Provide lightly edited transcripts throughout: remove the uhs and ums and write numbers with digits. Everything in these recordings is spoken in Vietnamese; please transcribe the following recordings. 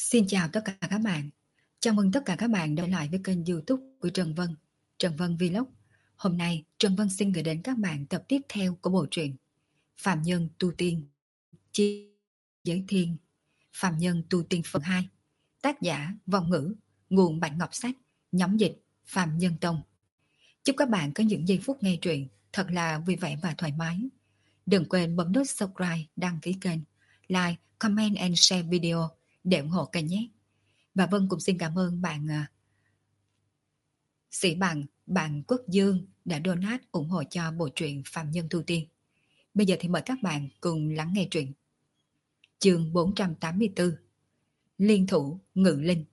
Xin chào tất cả các bạn. Chào mừng tất cả các bạn đã lại với kênh YouTube của Trần Vân, Trần Vân Vlog. Hôm nay Trần Vân xin gửi đến các bạn tập tiếp theo của bộ truyện Phạm Nhân Tu Tiên Chi Giới Thiên, Phạm Nhân Tu Tiên phần 2. Tác giả Vong Ngữ, nguồn Bạch Ngọc Sách, nhóm dịch Phạm Nhân Tông. Chúc các bạn có những giây phút nghe truyện thật là vui vẻ và thoải mái. Đừng quên bấm nút subscribe, đăng ký kênh, like, comment and share video để ủng hộ kênh nhé. Và Vân cũng xin cảm ơn bạn Sĩ Bằng, bạn Quốc Dương đã donate ủng hộ cho bộ truyện Phạm Nhân Tu Tiên. Bây giờ thì mời các bạn cùng lắng nghe truyện. Chương 484, Liên thủ ngự linh.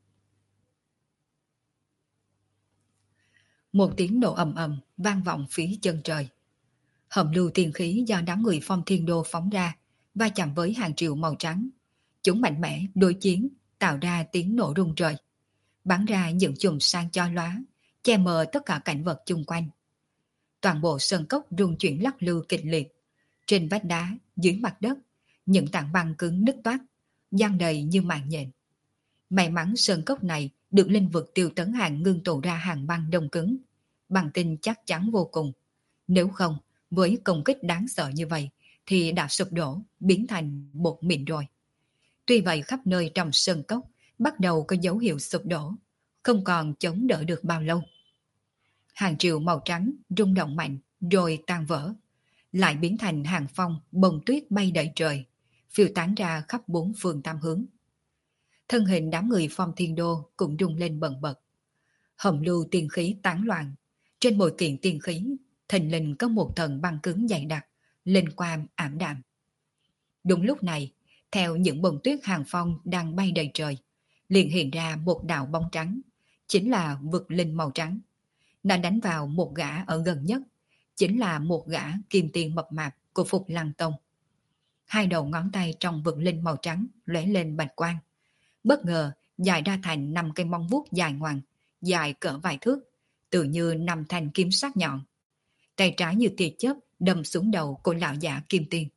Một tiếng nổ ầm ầm vang vọng phía chân trời. Hầm lưu tiên khí do đám người Phong Thiên Đô phóng ra va chạm với hàng triệu màu trắng. Chúng mạnh mẽ đối chiến, tạo ra tiếng nổ rung trời, bắn ra những chùm sáng chói lóa, che mờ tất cả cảnh vật chung quanh. Toàn bộ sơn cốc rung chuyển lắc lư kịch liệt. Trên vách đá, dưới mặt đất, những tảng băng cứng nứt toát, giăng đầy như mạng nhện. May mắn sơn cốc này được linh vực Tiêu Tấn Hàng ngưng tụ ra hàng băng đông cứng, bằng tinh chắc chắn vô cùng. Nếu không, với công kích đáng sợ như vậy, thì đã sụp đổ, biến thành bột mịn rồi. Tuy vậy khắp nơi trong sơn cốc bắt đầu có dấu hiệu sụp đổ, không còn chống đỡ được bao lâu. Hàng triệu màu trắng rung động mạnh rồi tan vỡ, lại biến thành hàng phong bông tuyết bay đầy trời, phiêu tán ra khắp bốn phương tám hướng. Thân hình đám người Phong Thiên Đô cũng rung lên bần bật. Hầm lưu tiên khí tán loạn, trên mỗi kiện tiên khí thình lình có một tầng băng cứng dày đặc, linh quang ảm đạm. Đúng lúc này, theo những bông tuyết hàng phong đang bay đầy trời, liền hiện ra một đạo bóng trắng, chính là vực linh màu trắng. Nó đánh vào một gã ở gần nhất, chính là một gã kim tiền mập mạp của Phục Lăng Tông. Hai đầu ngón tay trong vực linh màu trắng lóe lên bạch quang, bất ngờ dài ra thành 5 cây móng vuốt dài ngoằng, dài cỡ vài thước, tự như 5 thanh kiếm sắc nhọn. Tay trái như tia chớp đâm xuống đầu của lão giả kim tiền.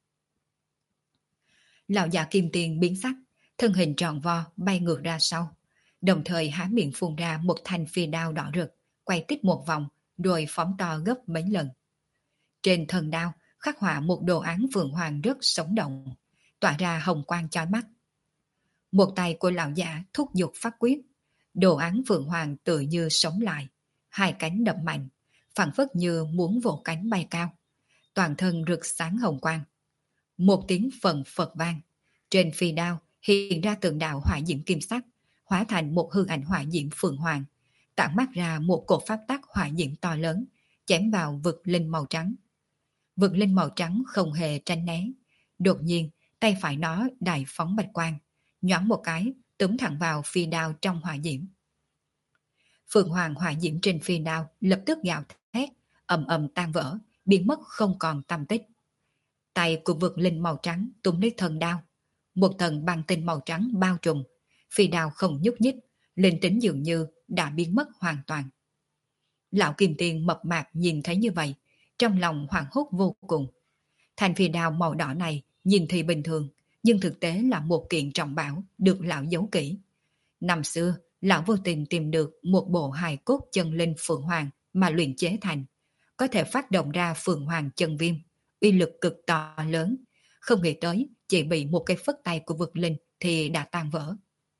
Lão giả kim tiền biến sắc, thân hình tròn vo bay ngược ra sau, đồng thời há miệng phun ra một thanh phi đao đỏ rực, quay tít một vòng rồi phóng to gấp mấy lần. Trên thân đao khắc họa một đồ án phượng hoàng rất sống động, tỏa ra hồng quang chói mắt. Một tay của lão giả thúc giục phát quyết, đồ án phượng hoàng tự như sống lại, hai cánh đập mạnh, phảng phất như muốn vỗ cánh bay cao, toàn thân rực sáng hồng quang. Một tiếng phần phật vang, trên phi đao hiện ra từng đạo hỏa diễm kim sắc, hóa thành một hư ảnh hỏa diễm phượng hoàng, tản mát ra một cột pháp tắc hỏa diễm to lớn, chém vào vực linh màu trắng. Vực linh màu trắng không hề tránh né, đột nhiên tay phải nó đại phóng bạch quang, nhoáng một cái túm thẳng vào phi đao trong hỏa diễm. Phượng hoàng hỏa diễm trên phi đao lập tức gào thét, ầm ầm tan vỡ, biến mất không còn tăm tích. Tay của vực linh màu trắng túm lấy thân đao, một tầng băng tinh màu trắng bao trùm, phi đao không nhúc nhích, linh tính dường như đã biến mất hoàn toàn. Lão kim tiền mập mạp nhìn thấy như vậy, trong lòng hoảng hốt vô cùng. Thanh phi đao màu đỏ này nhìn thì bình thường, nhưng thực tế là một kiện trọng bảo được lão giấu kỹ. Năm xưa, lão vô tình tìm được một bộ hài cốt chân linh phượng hoàng mà luyện chế thành, có thể phát động ra phượng hoàng chân viêm, uy lực cực to lớn. Không nghĩ tới chỉ bị một cái phất tay của vực linh thì đã tan vỡ.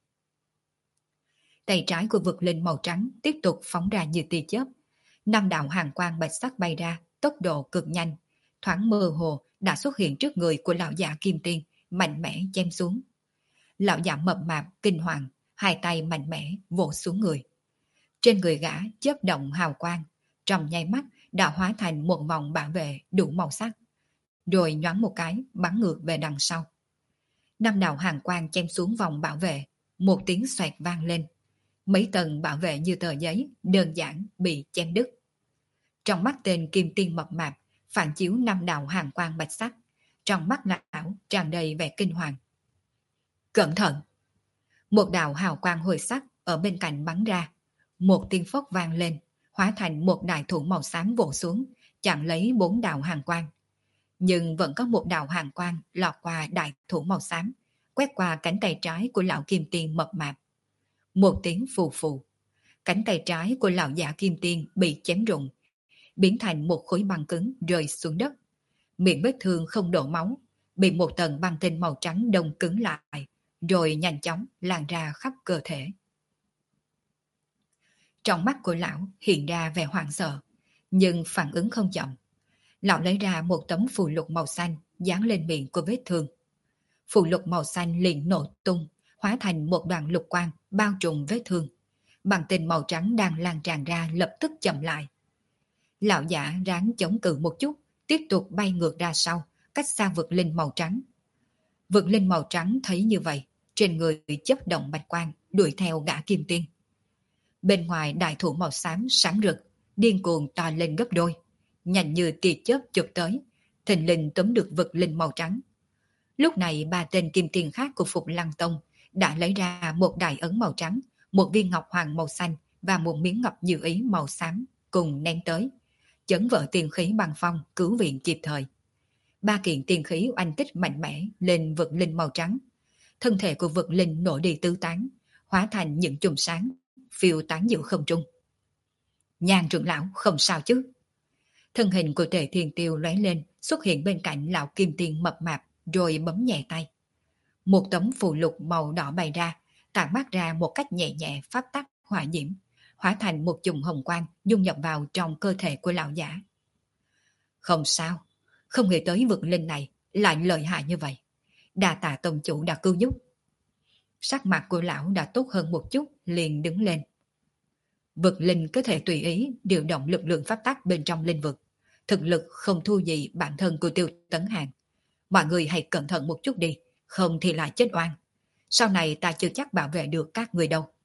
Tay trái của vực linh màu trắng tiếp tục phóng ra như tia chớp. 5 đạo hàng quang bạch sắc bay ra, tốc độ cực nhanh, thoáng mơ hồ đã xuất hiện trước người của lão giả kim tiên, mạnh mẽ chém xuống. Lão giả mập mạp kinh hoàng, hai tay mạnh mẽ vỗ xuống người. Trên người gã chớp động hào quang, trong nháy mắt đã hóa thành một vòng bảo vệ đủ màu sắc, rồi nhoáng một cái bắn ngược về đằng sau. 5 đạo hàng quang chém xuống vòng bảo vệ, một tiếng xoẹt vang lên. Mấy tầng bảo vệ như tờ giấy đơn giản bị chém đứt. Trong mắt tên kim tiên mập mạp phản chiếu 5 đạo hàng quang bạch sắc, trong mắt lão tràn đầy vẻ kinh hoàng. Cẩn thận! Một đạo hào quang hồi sắc ở bên cạnh bắn ra, một tiếng phốc vang lên, hóa thành một đại thủ màu xám vỗ xuống, chặn lấy 4 đạo hàng quang. Nhưng vẫn có một đạo hàng quang lọt qua đại thủ màu xám, quét qua cánh tay trái của lão kim tiên mập mạp. Một tiếng phù phù, cánh tay trái của lão giả kim tiên bị chém rụng, biến thành một khối băng cứng rơi xuống đất. Miệng vết thương không đổ máu, bị một tầng băng tinh màu trắng đông cứng lại, rồi nhanh chóng lan ra khắp cơ thể. Trong mắt của lão hiện ra vẻ hoảng sợ, nhưng phản ứng không chậm. Lão lấy ra một tấm phù lục màu xanh dán lên miệng của vết thương. Phù lục màu xanh liền nổ tung, hóa thành một đoàn lục quang bao trùm vết thương. Băng tinh màu trắng đang lan tràn ra lập tức chậm lại. Lão giả ráng chống cự một chút, tiếp tục bay ngược ra sau, cách xa vực linh màu trắng. Vực linh màu trắng thấy như vậy, trên người chớp động bạch quang, đuổi theo gã kim tiên. Bên ngoài đại thủ màu xám sáng rực, điên cuồng to lên gấp đôi, nhanh như tia chớp chụp tới, thình lình túm được vực linh màu trắng. Lúc này ba tên kim tiên khác của Phục Lăng Tông đã lấy ra một đại ấn màu trắng, một viên ngọc hoàng màu xanh và một miếng ngọc như ý màu xám cùng ném tới, chấn vỡ tiên khí băng phong cứu viện kịp thời. Ba kiện tiên khí oanh kích mạnh mẽ lên vực linh màu trắng. Thân thể của vực linh nổ đi tứ tán, hóa thành những chùm sáng, phiêu tán giữa không trung. Nhan trưởng lão không sao chứ? Thân hình của Tề Thiên Tiêu lóe lên, xuất hiện bên cạnh lão kim tiên mập mạp, rồi bấm nhẹ tay. Một tấm phù lục màu đỏ bày ra, tản mát ra một cách nhẹ nhẹ pháp tắc hỏa diễm, hóa thành một chùm hồng quang dung nhập vào trong cơ thể của lão giả. Không sao, không nghĩ tới vực linh này lại lợi hại như vậy. Đa tạ tông chủ đã cứu giúp. Sắc mặt của lão đã tốt hơn một chút, liền đứng lên. Vực linh có thể tùy ý điều động lực lượng pháp tắc bên trong linh vực. Thực lực không thua gì bản thân của Tiêu Tấn Hàng. Mọi người hãy cẩn thận một chút đi, không thì lại chết oan. Sau này ta chưa chắc bảo vệ được các người đâu.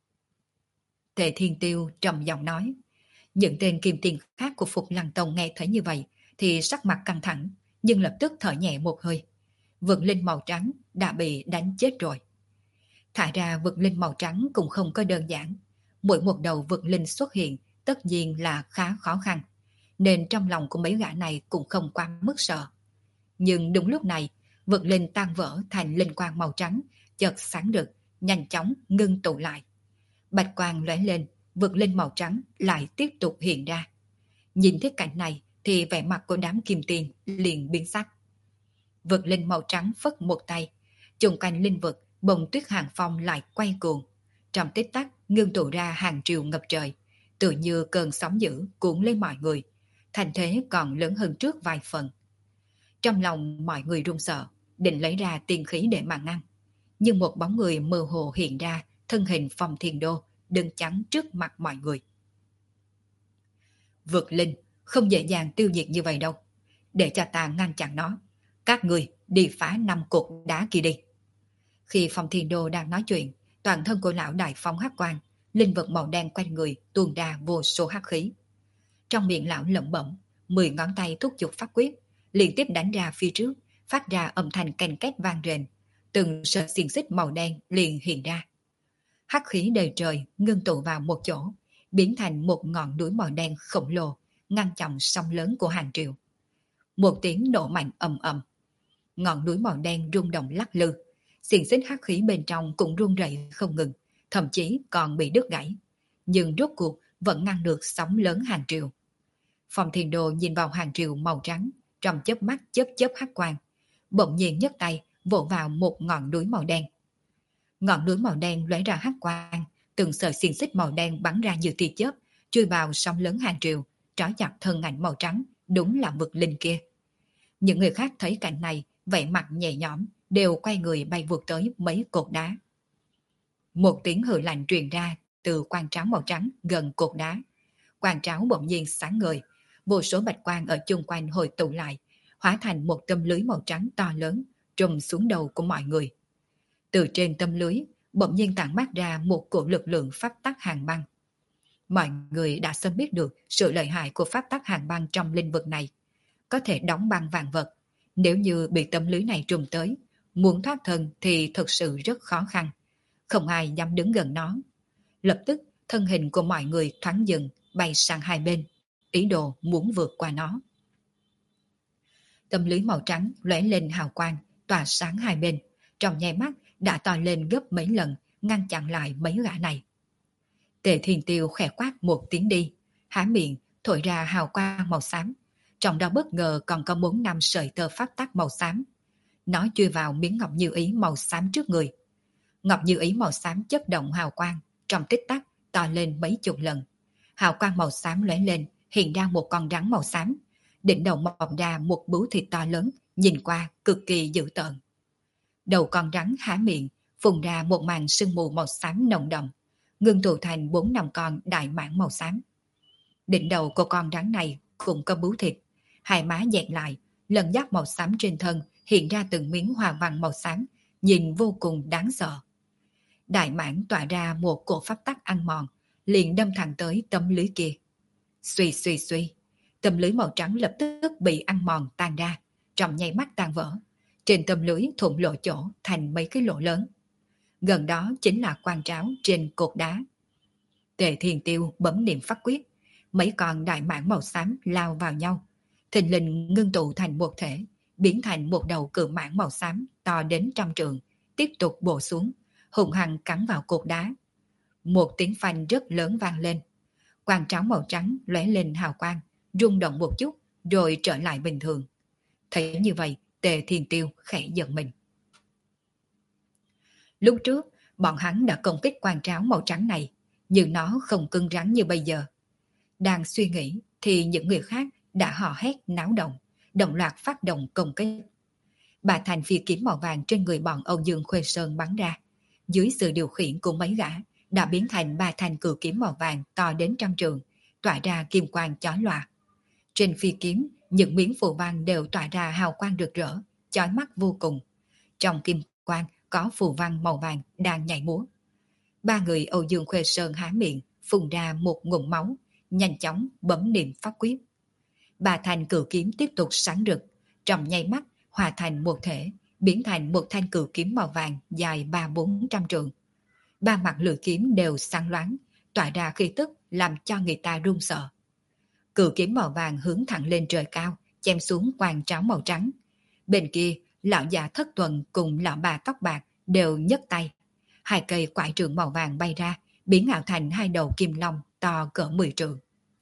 Tề Thiên Tiêu trầm giọng nói. Những tên kim tiền khác của Phục Lăng Tông nghe thấy như vậy thì sắc mặt căng thẳng, nhưng lập tức thở nhẹ một hơi. Vực linh màu trắng đã bị đánh chết rồi. Thả ra vực linh màu trắng cũng không có đơn giản. Mỗi một đầu vực linh xuất hiện tất nhiên là khá khó khăn, nên trong lòng của mấy gã này cũng không quá mức sợ. Nhưng đúng lúc này, vực linh tan vỡ thành linh quang màu trắng, chợt sáng rực, nhanh chóng ngưng tụ lại. Bạch quang lóe lên, vực linh màu trắng lại tiếp tục hiện ra. Nhìn thấy cảnh này thì vẻ mặt của đám kim tiền liền biến sắc. Vực linh màu trắng phất một tay, chung quanh linh vực bông tuyết hàng phong lại quay cuồng. Trong tích tắc ngưng tụ ra hàng triều ngập trời, tự như cơn sóng dữ cuốn lấy mọi người, thành thế còn lớn hơn trước vài phần. Trong lòng mọi người run sợ, định lấy ra tiên khí để mà ngăn. Nhưng một bóng người mơ hồ hiện ra, thân hình Phong Thiên Đô, đứng chắn trước mặt mọi người. Vực linh không dễ dàng tiêu diệt như vậy đâu. Để cho ta ngăn chặn nó. Các người đi phá 5 cột đá kia đi. Khi Phong Thiên Đô đang nói chuyện, toàn thân của lão đại phong hắc quang, linh vật màu đen quanh người tuôn ra vô số hắc khí. Trong miệng lão lẩm bẩm, 10 ngón tay thúc giục pháp quyết, liên tiếp đánh ra phía trước, phát ra âm thanh canh két vang rền. Từng sợi xiềng xích màu đen liền hiện ra. Hắc khí đầy trời ngưng tụ vào một chỗ, biến thành một ngọn núi màu đen khổng lồ, ngăn chặn sóng lớn của hàng triệu. Một tiếng nổ mạnh ầm ầm, ngọn núi màu đen rung động lắc lư, xiềng xích hắc khí bên trong cũng rung rẩy không ngừng, thậm chí còn bị đứt gãy, nhưng rốt cuộc vẫn ngăn được sóng lớn hàng triệu. Phong Thiên Đồ nhìn vào hàng triệu màu trắng, trong chớp mắt chớp chớp hắc quang, bỗng nhiên nhấc tay vỗ vào một ngọn núi màu đen. Ngọn núi màu đen lóe ra hắc quang, từng sợi xiềng xích màu đen bắn ra như tia chớp, chui vào sóng lớn hàng triệu, trói chặt thân ảnh màu trắng, đúng là vực linh kia. Những người khác thấy cảnh này, vẻ mặt nhẹ nhõm, đều quay người bay vụt tới mấy cột đá. Một tiếng hừ lạnh truyền ra từ quang tráo màu trắng gần cột đá. Quang tráo bỗng nhiên sáng ngời, vô số bạch quang ở chung quanh hồi tụ lại, hóa thành một tấm lưới màu trắng to lớn, trùm xuống đầu của mọi người. Từ trên tấm lưới, bỗng nhiên tản mát ra một cổ lực lượng pháp tắc hàng băng. Mọi người đã sớm biết được sự lợi hại của pháp tắc hàng băng trong lĩnh vực này. Có thể đóng băng vạn vật. Nếu như bị tấm lưới này trùm tới, muốn thoát thân thì thực sự rất khó khăn. Không ai dám đứng gần nó. Lập tức, thân hình của mọi người thoáng dừng, bay sang hai bên, ý đồ muốn vượt qua nó. Tấm lưới màu trắng lóe lên hào quang, tỏa sáng hai bên, trong nháy mắt đã to lên gấp mấy lần, ngăn chặn lại mấy gã này. Tề Thiên Tiêu khẽ quát một tiếng đi, há miệng thổi ra hào quang màu xám, trong đó bất ngờ còn có 4-5 sợi tơ pháp tắc màu xám. Nó chui vào miếng ngọc như ý màu xám trước người. Ngọc như ý màu xám chất động hào quang, trong tích tắc to lên mấy chục lần. Hào quang màu xám lóe lên, hiện ra một con rắn màu xám. Đỉnh đầu mọc ra một bướu thịt to lớn, nhìn qua cực kỳ dữ tợn. Đầu con rắn há miệng, phun ra một màn sương mù màu xám nồng đậm, ngưng tụ thành 4-5 con đại mãng màu xám. Đỉnh đầu của con rắn này cũng có bướu thịt, hai má dẹt lại, lần giáp màu xám trên thân hiện ra từng miếng hoa văn màu xám, nhìn vô cùng đáng sợ. Đại mãng tỏa ra một cổ pháp tắc ăn mòn, liền đâm thẳng tới tấm lưới kia. Suy suy suy, tấm lưới màu trắng lập tức bị ăn mòn tan ra, trong nháy mắt tan vỡ. Trên tấm lưới thủng lộ chỗ thành mấy cái lỗ lớn. Gần đó chính là quan tráo trên cột đá. Tề Thiên Tiêu bấm niệm pháp quyết, mấy con đại mãng màu xám lao vào nhau, thình lình ngưng tụ thành một thể, biến thành một đầu cự mãng màu xám to đến 100 trượng, tiếp tục bổ xuống, hùng hăng cắn vào cột đá. Một tiếng phanh rất lớn vang lên, quan tráo màu trắng lóe lên hào quang, rung động một chút rồi trở lại bình thường. Thấy như vậy, Tề Thiên Tiêu khẽ giận mình. Lúc trước, bọn hắn đã công kích quan tráo màu trắng này, nhưng nó không cứng rắn như bây giờ. Đang suy nghĩ thì những người khác đã hò hét náo động, đồng loạt phát động công kích. Bà thành phi kiếm màu vàng trên người bọn Âu Dương Khuê Sơn bắn ra, dưới sự điều khiển của mấy gã đã biến thành 3 thanh cự kiếm màu vàng to đến 100 trượng, tỏa ra kim quang chói lòa. Trên phi kiếm, những miếng phù văn đều tỏa ra hào quang rực rỡ, chói mắt vô cùng. Trong kim quang có phù văn màu vàng đang nhảy múa. 3 người Âu Dương Khuê Sơn há miệng, phun ra một ngụm máu, nhanh chóng bấm niệm pháp quyết. 3 thanh cự kiếm tiếp tục sáng rực, trong nháy mắt hòa thành một thể, biến thành một thanh cự kiếm màu vàng dài 300-400 trượng. 3 mặt lưỡi kiếm đều sáng loáng, tỏa ra khí tức làm cho người ta run sợ. Cự kiếm màu vàng hướng thẳng lên trời cao, chém xuống quan tráo màu trắng. Bên kia, lão già Thất Tuần cùng lão bà tóc bạc đều nhấc tay. 2 cây quải trượng màu vàng bay ra, biến ảo thành 2 đầu kim long to cỡ 10 trượng.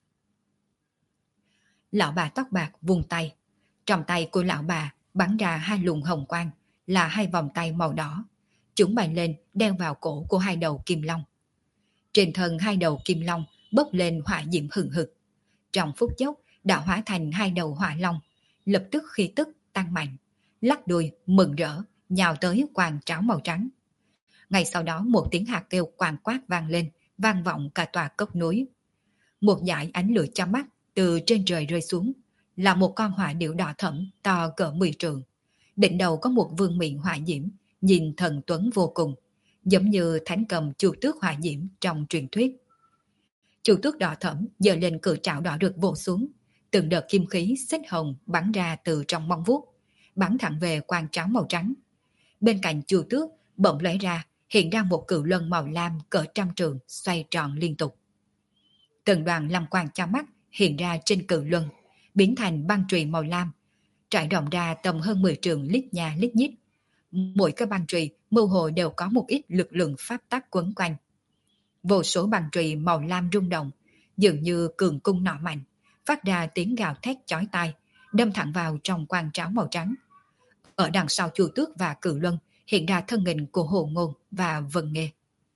Lão bà tóc bạc vung tay. Trong tay của lão bà bắn ra 2 luồng hồng quang, là 2 vòng tay màu đỏ. Chúng bay lên đeo vào cổ của 2 đầu kim long. Trên thân 2 đầu kim long bốc lên hỏa diễm hừng hực. Trong phút chốc đã hóa thành 2 đầu hỏa long, lập tức khí tức tăng mạnh, lắc đuôi mừng rỡ nhào tới quan tráo màu trắng. Ngay sau đó một tiếng hạt kêu quang quát vang lên, vang vọng cả tòa cốc núi. Một dải ánh lửa chói mắt từ trên trời rơi xuống, là một con hỏa điểu đỏ thẫm to cỡ 10 trượng. Đỉnh đầu có một vương miện hỏa diễm, nhìn thần tuấn vô cùng, giống như thánh cầm chu tước hỏa diễm trong truyền thuyết. Chu tước đỏ thẫm giơ lên cự trảo đỏ rực vồ xuống, từng đợt kim khí xích hồng bắn ra từ trong móng vuốt, bắn thẳng về quan tráo màu trắng. Bên cạnh chu tước bỗng lóe ra, hiện ra một cự luân màu lam cỡ 100 trượng xoay tròn liên tục. Từng đoàn lam quang cho mắt hiện ra trên cự luân, biến thành băng chùy màu lam, trải rộng ra tầm hơn 10 trượng lít nha lít nhít. Mỗi cái băng chùy mơ hồ đều có một ít lực lượng pháp tắc quấn quanh. Vô số băng chùy màu lam rung động, dường như cường cung nỏ mạnh, phát ra tiếng gào thét chói tai, đâm thẳng vào trong quan tráo màu trắng. Ở đằng sau chu tước và cự luân hiện ra thân hình của Hồ Ngôn và Vân Nghê.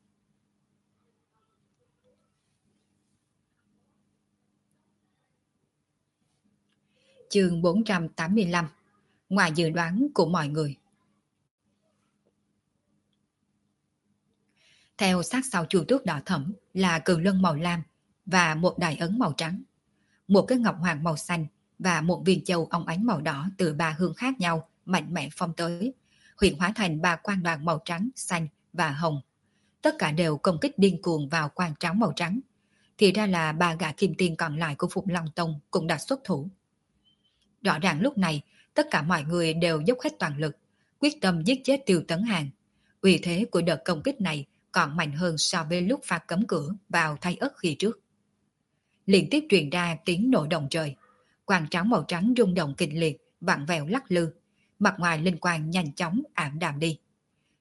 Chương 485. Ngoài dự đoán của mọi người. Theo sát sau chu tước đỏ thẫm là cự luân màu lam và một đại ấn màu trắng, một cái ngọc hoàng màu xanh và một viên châu óng ánh màu đỏ từ 3 hướng khác nhau mạnh mẽ phong tới, huyện hóa thành 3 quan đoàn màu trắng, xanh và hồng. Tất cả đều công kích điên cuồng vào quan tráo màu trắng. Thì ra là 3 gã kim tiên còn lại của Phục Long Tông cũng đã xuất thủ. Rõ ràng lúc này, tất cả mọi người đều dốc hết toàn lực, quyết tâm giết chết Tiêu Tấn Hàng. Uy thế của đợt công kích này còn mạnh hơn so với lúc phạt cấm cửa vào Thay Ất khi trước. Liên tiếp truyền ra tiếng nổ động trời, quan tráo màu trắng rung động kịch liệt, vặn vẹo lắc lư, mặt ngoài linh quang nhanh chóng ảm đạm đi.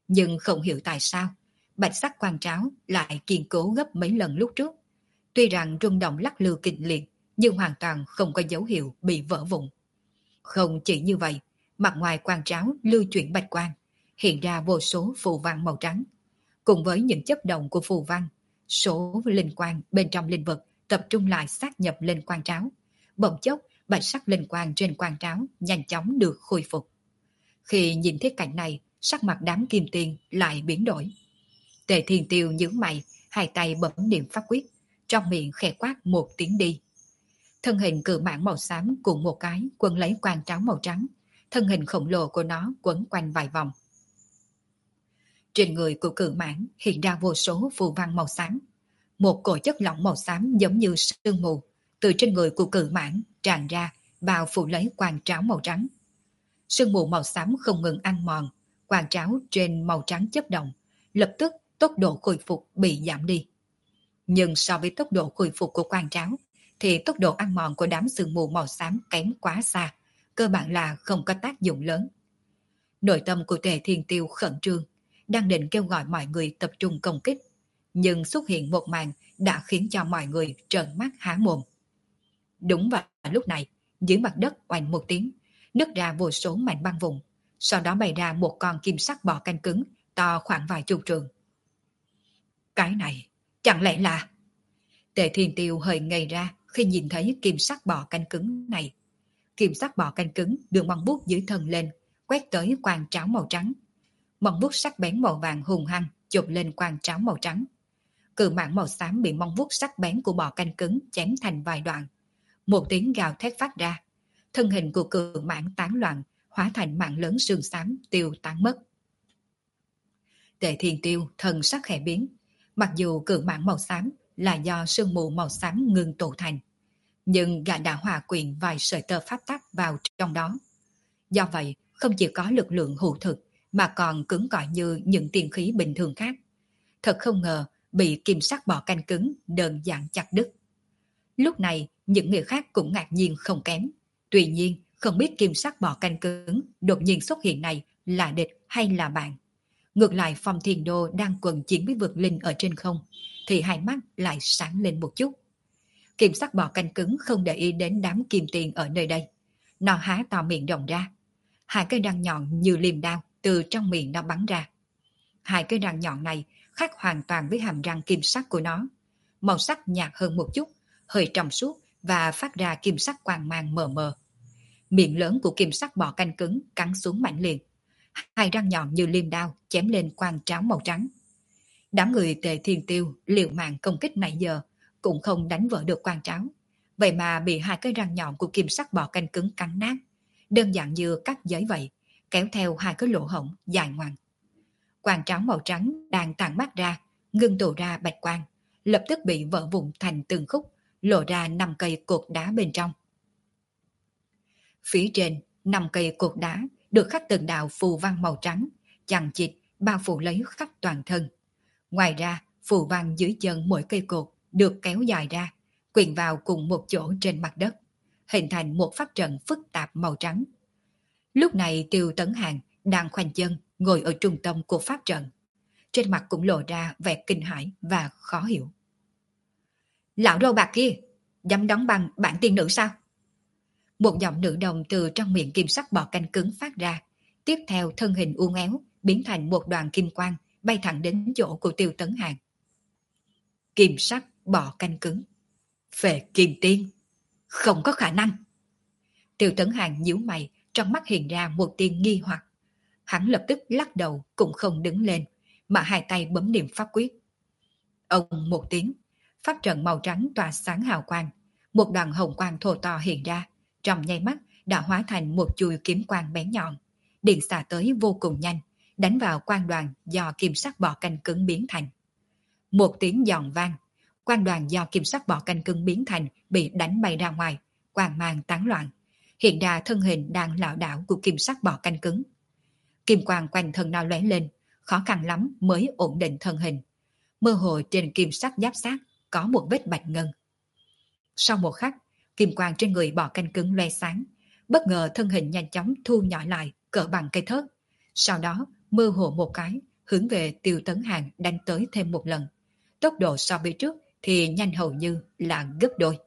Nhưng không hiểu tại sao, bạch sắc quan tráo lại kiên cố gấp mấy lần lúc trước. Tuy rằng rung động lắc lư kịch liệt, nhưng hoàn toàn không có dấu hiệu bị vỡ vụn. Không chỉ như vậy, mặt ngoài quan tráo lưu chuyển bạch quang, hiện ra vô số phù văn màu trắng. Cùng với những chất động của phù văn, số linh quang bên trong linh vật tập trung lại sát nhập lên quan tráo. Bỗng chốc, bạch sắc linh quang trên quan tráo nhanh chóng được khôi phục. Khi nhìn thấy cảnh này, sắc mặt đám kim tiền lại biến đổi. Tề Thiên Tiêu nhướng mày, hai tay bấm niệm pháp quyết, trong miệng khẽ quát một tiếng đi. Thân hình cự mãng màu xám cùng một cái quấn lấy quan tráo màu trắng, thân hình khổng lồ của nó quấn quanh vài vòng. Trên người của cự mãng hiện ra vô số phù văn màu xám. Một cổ chất lỏng màu xám giống như sương mù từ trên người của cự mãng tràn ra, bao phủ lấy quan tráo màu trắng. Sương mù màu xám không ngừng ăn mòn, quan tráo trên màu trắng chớp động, lập tức tốc độ khôi phục bị giảm đi. Nhưng so với tốc độ khôi phục của quan tráo, thì tốc độ ăn mòn của đám sương mù màu xám kém quá xa, cơ bản là không có tác dụng lớn. Nội tâm của Tề Thiên Tiêu khẩn trương, đang định kêu gọi mọi người tập trung công kích, nhưng xuất hiện một màn đã khiến cho mọi người trợn mắt há mồm. Đúng vào lúc này, dưới mặt đất oanh một tiếng, nứt ra vô số mảnh băng vụn, sau đó bày ra một con kim sắc bọ canh cứng to khoảng vài chục trượng. Cái này, chẳng lẽ là... Tề Thiên Tiêu hơi ngây ra khi nhìn thấy kim sắc bọ canh cứng này. Kim sắc bọ canh cứng đưa móng bút dưới thân lên, quét tới quan tráo màu trắng. Móng bút sắc bén màu vàng hùng hăng chụp lên quan tráo màu trắng. Cự mãng màu xám bị móng vuốt sắc bén của bọ canh cứng chém thành vài đoạn. Một tiếng gào thét phát ra, thân hình của cự mãng tán loạn, hóa thành mảng lớn sương xám tiêu tán mất. Tề Thiên Tiêu thần sắc khẽ biến, mặc dù cự mãng màu xám là do sương mù màu xám ngưng tụ thành, nhưng gã đã hòa quyện vài sợi tơ pháp tắc vào trong đó. Do vậy, không chỉ có lực lượng hữu thực, mà còn cứng cỏi như những tiên khí bình thường khác. Thật không ngờ bị kim sắc bọ canh cứng đơn giản chặt đứt. Lúc này, những người khác cũng ngạc nhiên không kém. Tuy nhiên, không biết kim sắc bọ canh cứng đột nhiên xuất hiện này là địch hay là bạn. Ngược lại Phong Thiên Đô đang quần chiến với vực linh ở trên không, thì hai mắt lại sáng lên một chút. Kim sắc bọ canh cứng không để ý đến đám kim tiền ở nơi đây. Nó há to miệng rộng ra. Hai cái răng nhọn như liềm đao từ trong miệng nó bắn ra. Hai cái răng nhọn này khác hoàn toàn với hàm răng kim sắc của nó. Màu sắc nhạt hơn một chút, hơi trong suốt và phát ra kim sắc quang mang mờ mờ. Miệng lớn của kim sắc bọ canh cứng cắn xuống mạnh liệt. Hai răng nhọn như liềm đao chém lên quan tráo màu trắng. Đám người Tề Thiên Tiêu liều mạng công kích nãy giờ cũng không đánh vỡ được quan tráo. Vậy mà bị hai cái răng nhọn của kim sắc bọ canh cứng cắn nát. Đơn giản như cắt giấy vậy, kéo theo hai cái lỗ hổng dài ngoằng. Quan tráo màu trắng đang tản mát ra, ngưng tụ ra bạch quang, lập tức bị vỡ vụn thành từng khúc, lộ ra 5 cây cột đá bên trong. Phía trên, 5 cây cột đá được khắc từng đạo phù văn màu trắng, chằng chịt bao phủ lấy khắp toàn thân. Ngoài ra, phù văn dưới chân mỗi cây cột được kéo dài ra, quyện vào cùng một chỗ trên mặt đất, hình thành một pháp trận phức tạp màu trắng. Lúc này Tiêu Tấn Hàng đang khoanh chân ngồi ở trung tâm của pháp trận. Trên mặt cũng lộ ra vẻ kinh hãi và khó hiểu. Lão râu bạc kia, dám đóng băng bản tiên nữ sao? Một giọng nữ đồng từ trong miệng kim sắc bọ canh cứng phát ra. Tiếp theo thân hình uốn éo biến thành một đoàn kim quang bay thẳng đến chỗ của Tiêu Tấn Hàng. Kim sắc bọ canh cứng. Phệ kim tiên. Không có khả năng. Tiêu Tấn Hàng nhíu mày, trong mắt hiện ra một tia nghi hoặc. Hắn lập tức lắc đầu cũng không đứng lên, mà hai tay bấm niệm pháp quyết. Ông một tiếng, pháp trận màu trắng tỏa sáng hào quang, một đoàn hồng quang thô to hiện ra, trong nháy mắt đã hóa thành một chùi kiếm quang bén nhọn, điện xạ tới vô cùng nhanh, đánh vào quang đoàn do kim sắc bọ canh cứng biến thành. Một tiếng giòn vang, quang đoàn do kim sắc bọ canh cứng biến thành bị đánh bay ra ngoài, quang mang tán loạn, hiện ra thân hình đang lảo đảo của kim sắc bọ canh cứng. Kim quang quanh thân nó lóe lên, khó khăn lắm mới ổn định thân hình. Mơ hồ trên kim sắc giáp sát có một vết bạch ngân. Sau một khắc, kim quang trên người bọ canh cứng loe sáng, bất ngờ thân hình nhanh chóng thu nhỏ lại cỡ bằng cây thớt. Sau đó mơ hồ một cái, hướng về Tiêu Tấn Hàng đánh tới thêm một lần. Tốc độ so với trước thì nhanh hầu như là gấp đôi.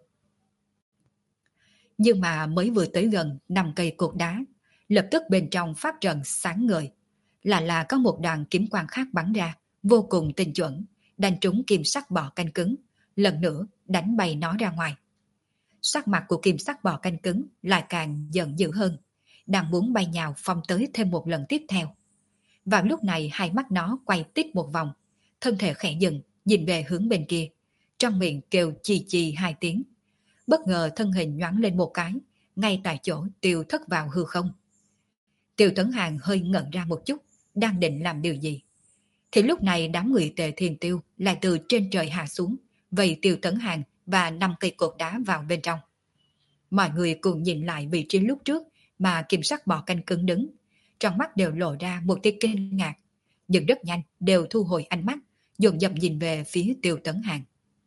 Nhưng mà mới vừa tới gần 5 cây cột đá, lập tức bên trong pháp trận sáng ngời. Là có một đoàn kiếm quang khác bắn ra, vô cùng tinh chuẩn, đánh trúng kim sắc bọ canh cứng, lần nữa đánh bay nó ra ngoài. Sắc mặt của kim sắc bọ canh cứng lại càng giận dữ hơn, đang muốn bay nhào phong tới thêm một lần tiếp theo. Vào lúc này hai mắt nó quay tít một vòng, thân thể khẽ dừng, nhìn về hướng bên kia, trong miệng kêu chì chì hai tiếng. Bất ngờ thân hình nhoáng lên một cái, ngay tại chỗ tiêu thất vào hư không. Tiêu Tấn Hàng hơi ngẩn ra một chút, đang định làm điều gì. Thì lúc này đám người Tề Thiên Tiêu lại từ trên trời hạ xuống, vây Tiêu Tấn Hàng và 5 cây cột đá vào bên trong. Mọi người cùng nhìn lại vị trí lúc trước mà kim sắc bọ canh cứng đứng, trong mắt đều lộ ra một tia kinh ngạc, nhưng rất nhanh đều thu hồi ánh mắt, dồn dập nhìn về phía Tiêu Tấn Hàng.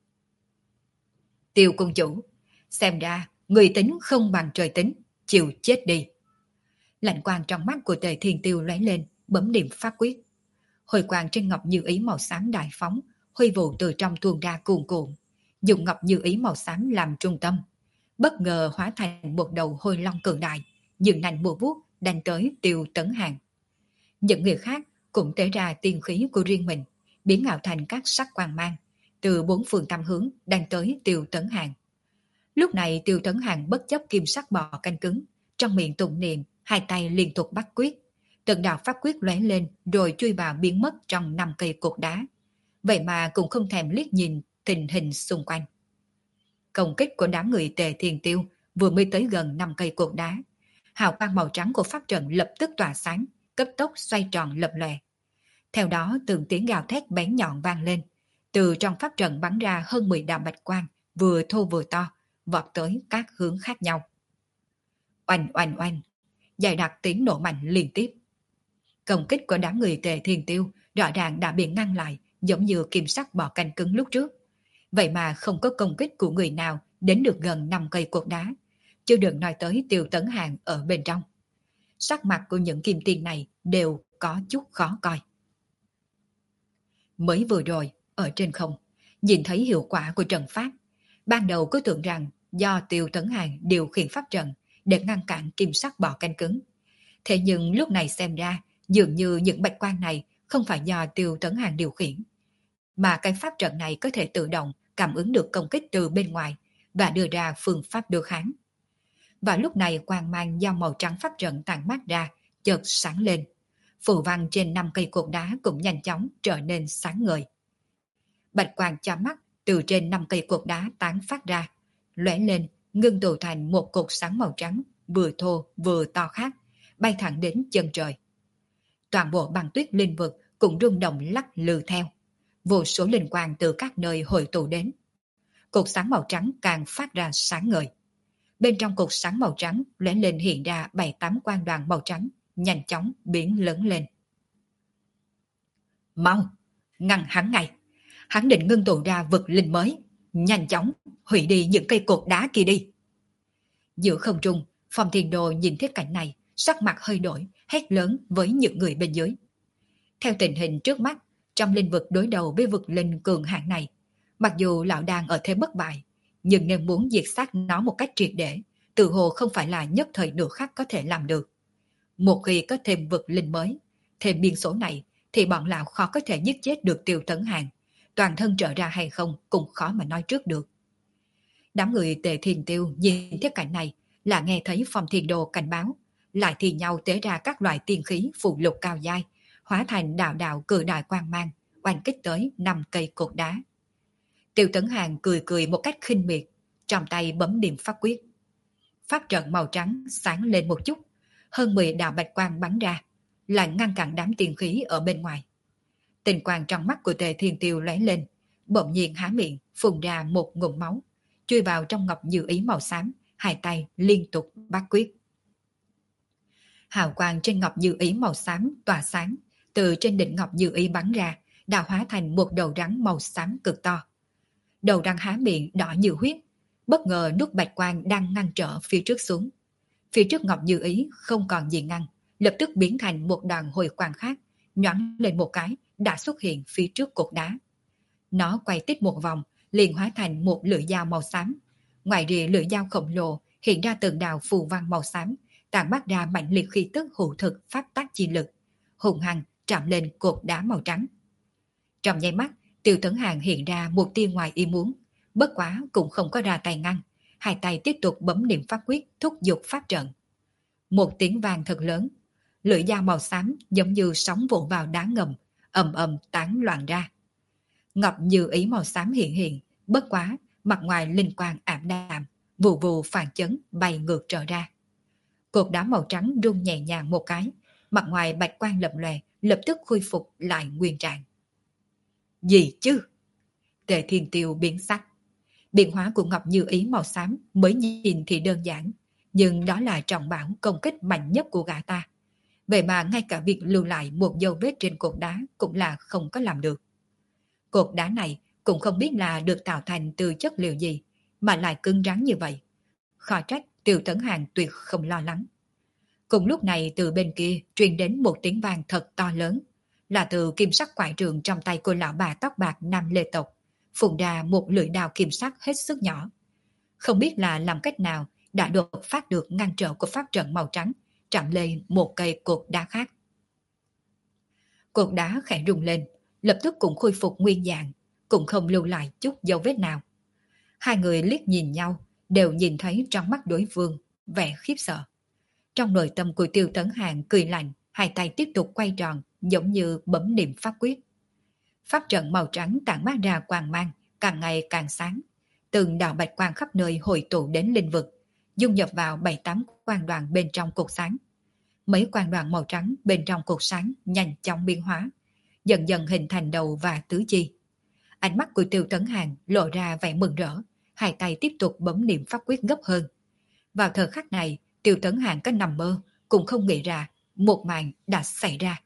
Tiêu công chủ, xem ra người tính không bằng trời tính, chịu chết đi. Lạnh quang trong mắt của Tề Thiên Tiêu lóe lên, bấm điểm pháp quyết. Hồi quang trên ngọc như ý màu xám đại phóng, huy vụ từ trong tuôn ra cuồn cuộn, dùng ngọc như ý màu xám làm trung tâm, bất ngờ hóa thành một đầu hôi long cường đại, dừng nành bùa vuốt đánh tới Tiêu Tấn Hàng. Những người khác cũng tế ra tiên khí của riêng mình, biến ảo thành các sắc quang mang, từ bốn phương tám hướng đánh tới Tiêu Tấn Hàng. Lúc này Tiêu Tấn Hàng bất chấp kim sắc bọ canh cứng, trong miệng tụng niệm, hai tay liên tục bắt quyết. Từng đạo pháp quyết lóe lên rồi chui vào biến mất trong 5 cây cột đá. Vậy mà cũng không thèm liếc nhìn tình hình xung quanh. Công kích của đám người Tề Thiên Tiêu vừa mới tới gần 5 cây cột đá. Hào quang màu trắng của pháp trận lập tức tỏa sáng, cấp tốc xoay tròn lập lòe. Theo đó từng tiếng gào thét bén nhọn vang lên. Từ trong pháp trận bắn ra hơn 10 đạo bạch quang, vừa thô vừa to, vọt tới các hướng khác nhau. Oanh oanh oanh, dày đặc tiếng nổ mạnh liên tiếp. Công kích của đám người Tề Thiên Tiêu rõ ràng đã bị ngăn lại, giống như kim sắc bọ canh cứng lúc trước. Vậy mà không có công kích của người nào đến được gần 5 cây cột đá, chứ đừng nói tới Tiêu Tấn Hàng ở bên trong. Sắc mặt của những kim tiên này đều có chút khó coi. Mới vừa rồi, ở trên không, nhìn thấy hiệu quả của trận pháp. Ban đầu cứ tưởng rằng do Tiêu Tấn Hàng điều khiển pháp trận để ngăn cản kim sắc bọ canh cứng. Thế nhưng lúc này xem ra, dường như những bạch quang này không phải do Tiêu Tấn Hàng điều khiển, mà cái pháp trận này có thể tự động cảm ứng được công kích từ bên ngoài và đưa ra phương pháp đối kháng. Và lúc này quang mang do màu trắng pháp trận tản mát ra chợt sáng lên. Phù văn trên 5 cây cột đá cũng nhanh chóng trở nên sáng ngời. Bạch quang chói mắt từ trên 5 cây cột đá tán phát ra, lóe lên ngưng tụ thành một cột sáng màu trắng, vừa thô vừa to khác, bay thẳng đến chân trời. Toàn bộ băng tuyết linh vực cũng rung động lắc lư theo. Vô số linh quang từ các nơi hội tụ đến. Cột sáng màu trắng càng phát ra sáng ngời. Bên trong cột sáng màu trắng lóe lên hiện ra 7-8 quang đoàn màu trắng, nhanh chóng biến lớn lên. Mau, ngăn hắn ngay. Hắn định ngưng tụ ra vực linh mới. Nhanh chóng, hủy đi những cây cột đá kia đi. Giữa không trung, Phong Thiên Đồ nhìn thấy cảnh này, sắc mặt hơi đổi, hét lớn với những người bên dưới. Theo tình hình trước mắt, trong lĩnh vực đối đầu với vực linh cường hạng này, mặc dù lão đang ở thế bất bại, nhưng nếu muốn diệt sát nó một cách triệt để, tự hồ không phải là nhất thời nửa khắc có thể làm được. Một khi có thêm vực linh mới, thêm biên số này, thì bọn lão khó có thể giết chết được Tiêu Tấn Hàng. Toàn thân trở ra hay không cũng khó mà nói trước được. Đám người Tề Thiên Tiêu nhìn thấy cảnh này là nghe thấy Phong Thiên Đồ cảnh báo, lại thì nhau tế ra các loại tiên khí phụ lục cao dai, hóa thành đạo đạo cự đại quang mang, oanh kích tới 5 cây cột đá. Tiêu Tấn Hàng cười cười một cách khinh miệt, trong tay bấm điểm pháp quyết. Pháp trận màu trắng sáng lên một chút, hơn 10 đạo bạch quang bắn ra, lại ngăn cản đám tiên khí ở bên ngoài. Tình quang trong mắt của Tề Thiên Tiêu lóe lên, bỗng nhiên há miệng, phun ra một ngụm máu, chui vào trong ngọc như ý màu xám, hai tay liên tục bắt quyết. Hào quang trên ngọc như ý màu xám tỏa sáng, từ trên đỉnh ngọc như ý bắn ra, đã hóa thành một đầu rắn màu xám cực to. Đầu rắn há miệng đỏ như huyết, bất ngờ nuốt bạch quang đang ngăn trở phía trước xuống. Phía trước ngọc như ý không còn gì ngăn, lập tức biến thành một đoàn hồi quang khác, nhoáng lên một cái, đã xuất hiện phía trước cột đá. Nó quay tít một vòng, liền hóa thành một lưỡi dao màu xám. Ngoài rìa lưỡi dao khổng lồ hiện ra từng đạo phù văn màu xám, tản mát ra mạnh liệt khí tức hữu thực pháp tác chi lực, hùng hăng chạm lên cột đá màu trắng. Trong nháy mắt, Tiêu Tấn Hàng hiện ra một tia ngoài ý muốn, bất quá cũng không có ra tay ngăn, hai tay tiếp tục bấm niệm pháp quyết thúc giục pháp trận. Một tiếng vang thật lớn, lưỡi dao màu xám giống như sóng vỗ vào đá ngầm, ầm ầm tán loạn ra. Ngọc Như Ý màu xám hiện hiện, bất quá mặt ngoài linh quang ảm đạm, vù vù phản chấn bay ngược trở ra. Cột đá màu trắng rung nhẹ nhàng một cái, mặt ngoài bạch quang lập lòe, lập tức khôi phục lại nguyên trạng. Gì chứ? Tề Thiên Tiêu biến sắc. Biến hóa của Ngọc Như Ý màu xám mới nhìn thì đơn giản, nhưng đó là trọng bảo công kích mạnh nhất của gã ta. Vậy mà ngay cả việc lưu lại một dấu vết trên cột đá cũng là không có làm được. Cột đá này cũng không biết là được tạo thành từ chất liệu gì, mà lại cứng rắn như vậy. Khó trách Tiêu Tấn Hàng tuyệt không lo lắng. Cùng lúc này từ bên kia truyền đến một tiếng vang thật to lớn, là từ kim sắc quải trường trong tay của lão bà tóc bạc Nam Lê tộc, phun ra một lưỡi đao kim sắc hết sức nhỏ. Không biết là làm cách nào đã đột phát được ngăn trở của pháp trận màu trắng, chạm lên một cây cột đá khác. Cột đá khẽ rung lên, lập tức cũng khôi phục nguyên dạng, cũng không lưu lại chút dấu vết nào. Hai người liếc nhìn nhau, đều nhìn thấy trong mắt đối phương vẻ khiếp sợ. Trong nội tâm của Tiêu Tấn Hàng cười lạnh, hai tay tiếp tục quay tròn, giống như bấm niệm pháp quyết. Pháp trận màu trắng tản mát ra quang mang, càng ngày càng sáng. Từng đạo bạch quang khắp nơi hội tụ đến linh vực, dung nhập vào 7-8 quang đoàn bên trong cột sáng. Mấy quang đoàn màu trắng bên trong cột sáng nhanh chóng biến hóa, dần dần hình thành đầu và tứ chi. Ánh mắt của Tiêu Tấn Hàng lộ ra vẻ mừng rỡ, hai tay tiếp tục bấm niệm pháp quyết gấp hơn. Vào thời khắc này, Tiêu Tấn Hàng có nằm mơ, cũng không nghĩ ra một màn đã xảy ra.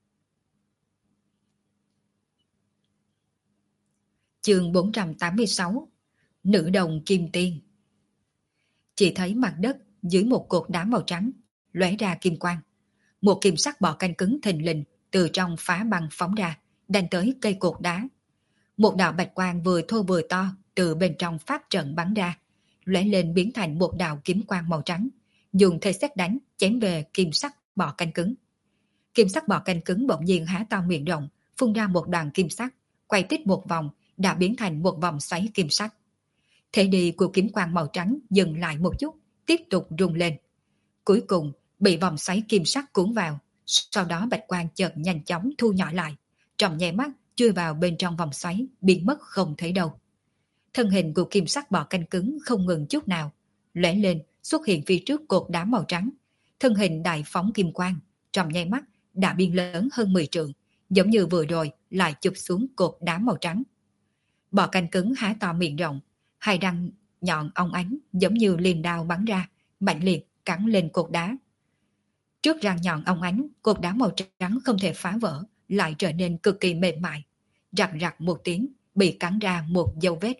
Chương 486. Nữ đồng kim tiên. Chỉ thấy mặt đất dưới một cột đá màu trắng lóe ra kim quang. Một kim sắc bọ canh cứng thình lình từ trong phá băng phóng ra, đánh tới cây cột đá. Một đạo bạch quang vừa thô vừa to từ bên trong pháp trận bắn ra, lóe lên biến thành một đạo kiếm quang màu trắng, dùng thế xét đánh chém về kim sắc bọ canh cứng. Kim sắc bọ canh cứng bỗng nhiên há to miệng rộng, phun ra một đoàn kim sắc, quay tít một vòng đã biến thành một vòng xoáy kim sắc. Thế đi của kiếm quang màu trắng dừng lại một chút, tiếp tục rung lên. Cuối cùng bị vòng xoáy kim sắc cuốn vào, sau đó bạch quang chợt nhanh chóng thu nhỏ lại, trong nháy mắt chui vào bên trong vòng xoáy, biến mất không thấy đâu. Thân hình của kim sắc bọ canh cứng không ngừng chút nào, lóe lên xuất hiện phía trước cột đá màu trắng, thân hình đại phóng kim quang, trong nháy mắt đã biến lớn hơn 10 trượng, giống như vừa rồi lại chụp xuống cột đá màu trắng. Bọ canh cứng há to miệng rộng, hai răng nhọn óng ánh giống như liềm đao bắn ra, mạnh liệt cắn lên cột đá. Trước răng nhọn óng ánh, cột đá màu trắng không thể phá vỡ, lại trở nên cực kỳ mềm mại. Rạc rạc một tiếng, bị cắn ra một dấu vết.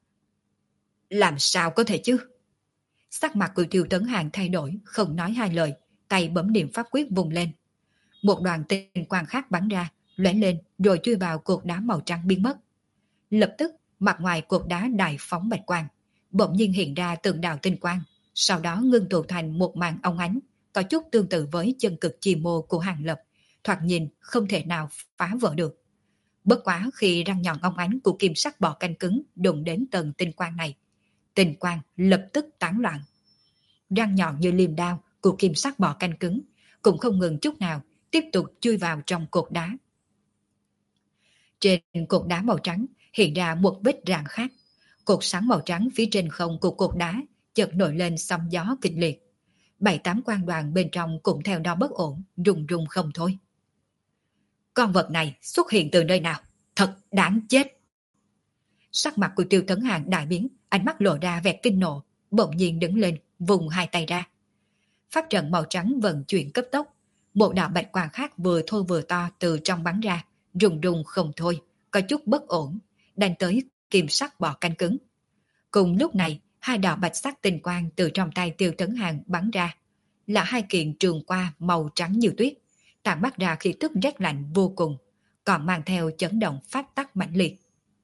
Làm sao có thể chứ? Sắc mặt của Tiêu Tấn Hàng thay đổi, không nói hai lời, tay bấm niệm pháp quyết vùng lên. Một đoàn tinh quang khác bắn ra, lóe lên rồi chui vào cột đá màu trắng biến mất. Lập tức, mặt ngoài cột đá đại phóng bạch quang, bỗng nhiên hiện ra từng đạo tinh quang, sau đó ngưng tụ thành một màn óng ánh, có chút tương tự với chân cực chi mô của Hàng Lập, thoạt nhìn không thể nào phá vỡ được. Bất quá khi răng nhọn óng ánh của kim sắc bọ canh cứng đụng đến tầng tinh quang này, tinh quang lập tức tán loạn. Răng nhọn như liềm đao của kim sắc bọ canh cứng cũng không ngừng chút nào, tiếp tục chui vào trong cột đá. Trên cột đá màu trắng hiện ra một vết rạn khác. Cột sáng màu trắng phía trên không của cột đá chợt nổi lên sóng gió kịch liệt. 7-8 quang đoàn bên trong cũng theo đó bất ổn, rung rung không thôi. Con vật này xuất hiện từ nơi nào? Thật đáng chết! Sắc mặt của Tiêu Tấn Hàng đại biến, ánh mắt lộ ra vẻ kinh nộ, bỗng nhiên đứng lên, vùng hai tay ra. Pháp trận màu trắng vận chuyển cấp tốc, một đạo bạch quang khác vừa thô vừa to từ trong bắn ra, rung rung không thôi, có chút bất ổn, đánh tới kim sắc bọ canh cứng. Cùng lúc này, hai đạo bạch sắc tinh quang từ trong tay Tiêu Tấn Hàng bắn ra, là hai kiện trường qua màu trắng như tuyết, tản mát ra khí tức rét lạnh vô cùng, còn mang theo chấn động pháp tắc mãnh liệt.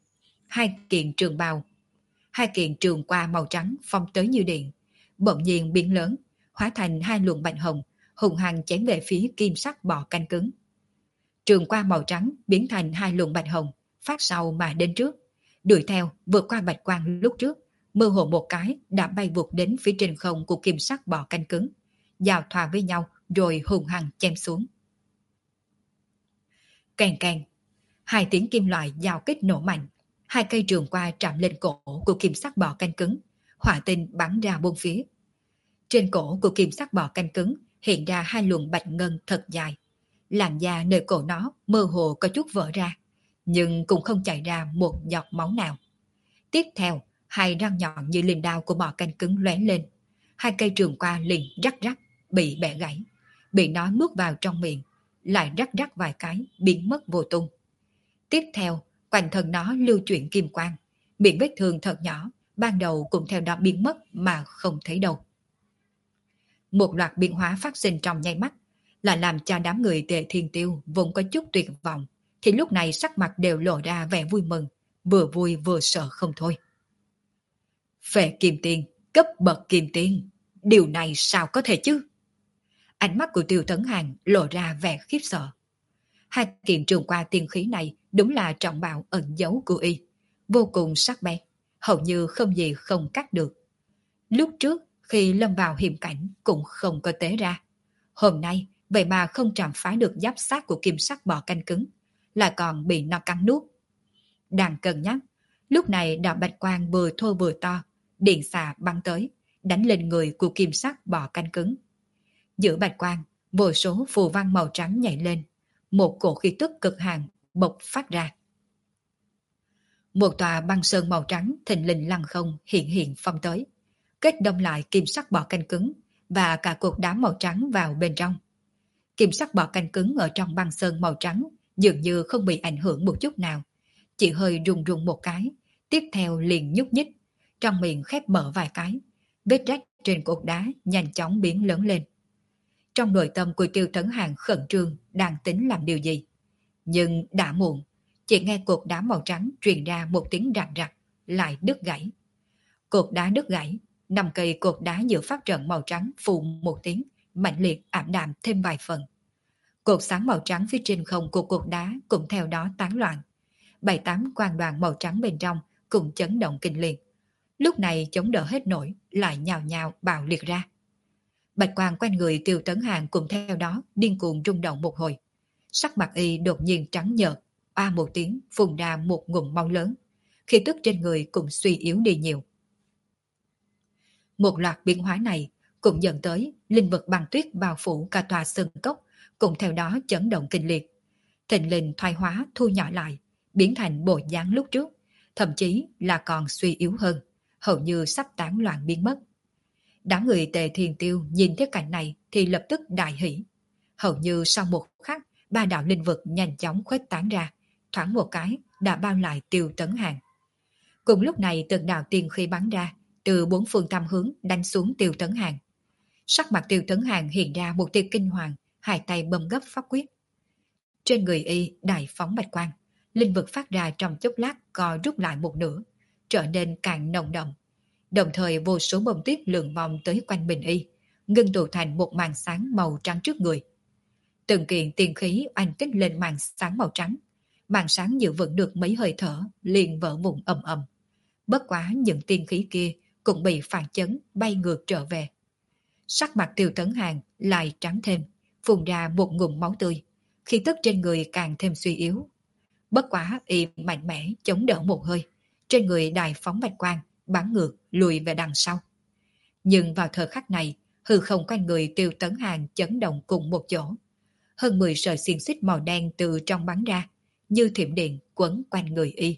Hai kiện trường qua màu trắng phong tới như điện, bỗng nhiên biến lớn, hóa thành hai luồng bạch hồng, hùng hăng chém về phía kim sắc bò canh cứng. Trường qua màu trắng biến thành hai luồng bạch hồng, phát sau mà đến trước, đuổi theo vượt qua bạch quang lúc trước, mơ hồ một cái đã bay vụt đến phía trên không của kim sắc bò canh cứng, giao thoa với nhau rồi hùng hăng chém xuống. Kèn kèn, hai tiếng kim loại giao kích nổ mạnh, hai cây trường qua chạm lên cổ của kim sắc bò canh cứng, hỏa tinh bắn ra bốn phía. Trên cổ của kim sắc bò canh cứng hiện ra hai luồng bạch ngân thật dài, làn da nơi cổ nó mơ hồ có chút vỡ ra, nhưng cũng không chảy ra một giọt máu nào. Tiếp theo, hai răng nhọn như liềm đao của bò canh cứng lóe lên, hai cây trường qua liền rắc rắc bị bẻ gãy, bị nó nuốt vào trong miệng, lại rắc rắc vài cái biến mất vô tung. Tiếp theo, quanh thân nó lưu chuyển kim quang, miệng vết thương thật nhỏ ban đầu cũng theo đó biến mất mà không thấy đâu. Một loạt biến hóa phát sinh trong nháy mắt, là làm cho đám người Tề Thiên Tiêu vốn có chút tuyệt vọng, thì lúc này sắc mặt đều lộ ra vẻ vui mừng, vừa vui vừa sợ không thôi. Phệ kim tiên, cấp bậc kim tiên, điều này sao có thể chứ? Ánh mắt của Tiêu Tấn Hàn lộ ra vẻ khiếp sợ. Hai kiện trường qua tiên khí này đúng là trọng bảo ẩn giấu của y, vô cùng sắc bén, hầu như không gì không cắt được. Lúc trước khi lâm vào hiểm cảnh cũng không có tế ra. Hôm nay vậy mà không chạm phá được giáp sát của kim sắc bò canh cứng, lại còn bị nó cắn nuốt. Đang cân nhắc, lúc này đạo bạch quang vừa thô vừa to, điện xà bắn tới, đánh lên người của kim sắc bò canh cứng. Giữa bạch quang, vô số phù văn màu trắng nhảy lên, một cổ khí tức cực hạn bộc phát ra. Một tòa băng sơn màu trắng thình lình lăng không hiện phong tới, kết đông lại kim sắc bò canh cứng và cả cột đá màu trắng vào bên trong. Kim sắc bò canh cứng ở trong băng sơn màu trắng dường như không bị ảnh hưởng một chút nào, chỉ hơi rung rung một cái, tiếp theo liền nhúc nhích, trong miệng khép mở vài cái, vết rách trên cột đá nhanh chóng biến lớn lên. Trong nội tâm của Tiêu Tấn Hàn khẩn trương đang tính làm điều gì, nhưng đã muộn, chỉ nghe cột đá màu trắng truyền ra một tiếng rạc rạc, lại đứt gãy. Cột đá đứt gãy, 5 cây cột đá giữa pháp trận màu trắng phụ một tiếng, mạnh liệt ảm đạm thêm vài phần. Cột sáng màu trắng phía trên không của cột đá cũng theo đó tán loạn. 7-8 quang đoàn màu trắng bên trong cũng chấn động kinh liệt. Lúc này chống đỡ hết nổi, lại nhào nhào bạo liệt ra. Bạch quang quanh người Tiêu Tấn Hàn cũng theo đó điên cuồng rung động một hồi. Sắc mặt y đột nhiên trắng nhợt, oa một tiếng phun ra một ngụm máu lớn, khí tức trên người cũng suy yếu đi nhiều. Một loạt biến hóa này cũng dẫn tới linh vực băng tuyết bao phủ cả tòa sơn cốc, cũng theo đó chấn động kinh liệt. Thịnh linh thoái hóa thu nhỏ lại, biến thành bộ dáng lúc trước, thậm chí là còn suy yếu hơn, hầu như sắp tán loạn biến mất. Đám người Tề Thiên Tiêu nhìn thấy cảnh này thì lập tức đại hỉ. Hầu như sau một khắc, 3 đạo linh vực nhanh chóng khuếch tán ra, thoáng một cái đã bao lại Tiêu Tấn Hàn. Cùng lúc này từng đạo tiên khí bắn ra, từ 4 phương tam hướng đánh xuống Tiêu Tấn Hàn. Sắc mặt Tiêu Tấn Hàn hiện ra một tia kinh hoàng, hai tay bấm gấp pháp quyết. Trên người y đại phóng bạch quang, linh vực phát ra trong chốc lát co rút lại một nửa, trở nên càng nồng đậm. Đồng thời vô số bông tuyết lượn vòng tới quanh mình y, ngưng tụ thành một màn sáng màu trắng trước người. Từng kiện tiên khí oanh kích lên màn sáng màu trắng, màn sáng giữ vững được mấy hơi thở liền vỡ vụn ầm ầm. Bất quá những tiên khí kia cũng bị phản chấn bay ngược trở về. Sắc mặt Tiêu Tấn Hàn lại trắng thêm, phun ra một ngụm máu tươi, khí tức trên người càng thêm suy yếu. Bất quá y mạnh mẽ chống đỡ một hơi, trên người đại phóng bạch quang bắn ngược lùi về đằng sau. Nhưng vào thời khắc này, hư không quanh người Tiêu Tấn Hàn chấn động cùng một chỗ. Hơn 10 sợi xiềng xích màu đen từ trong bắn ra, như thiểm điện quấn quanh người y.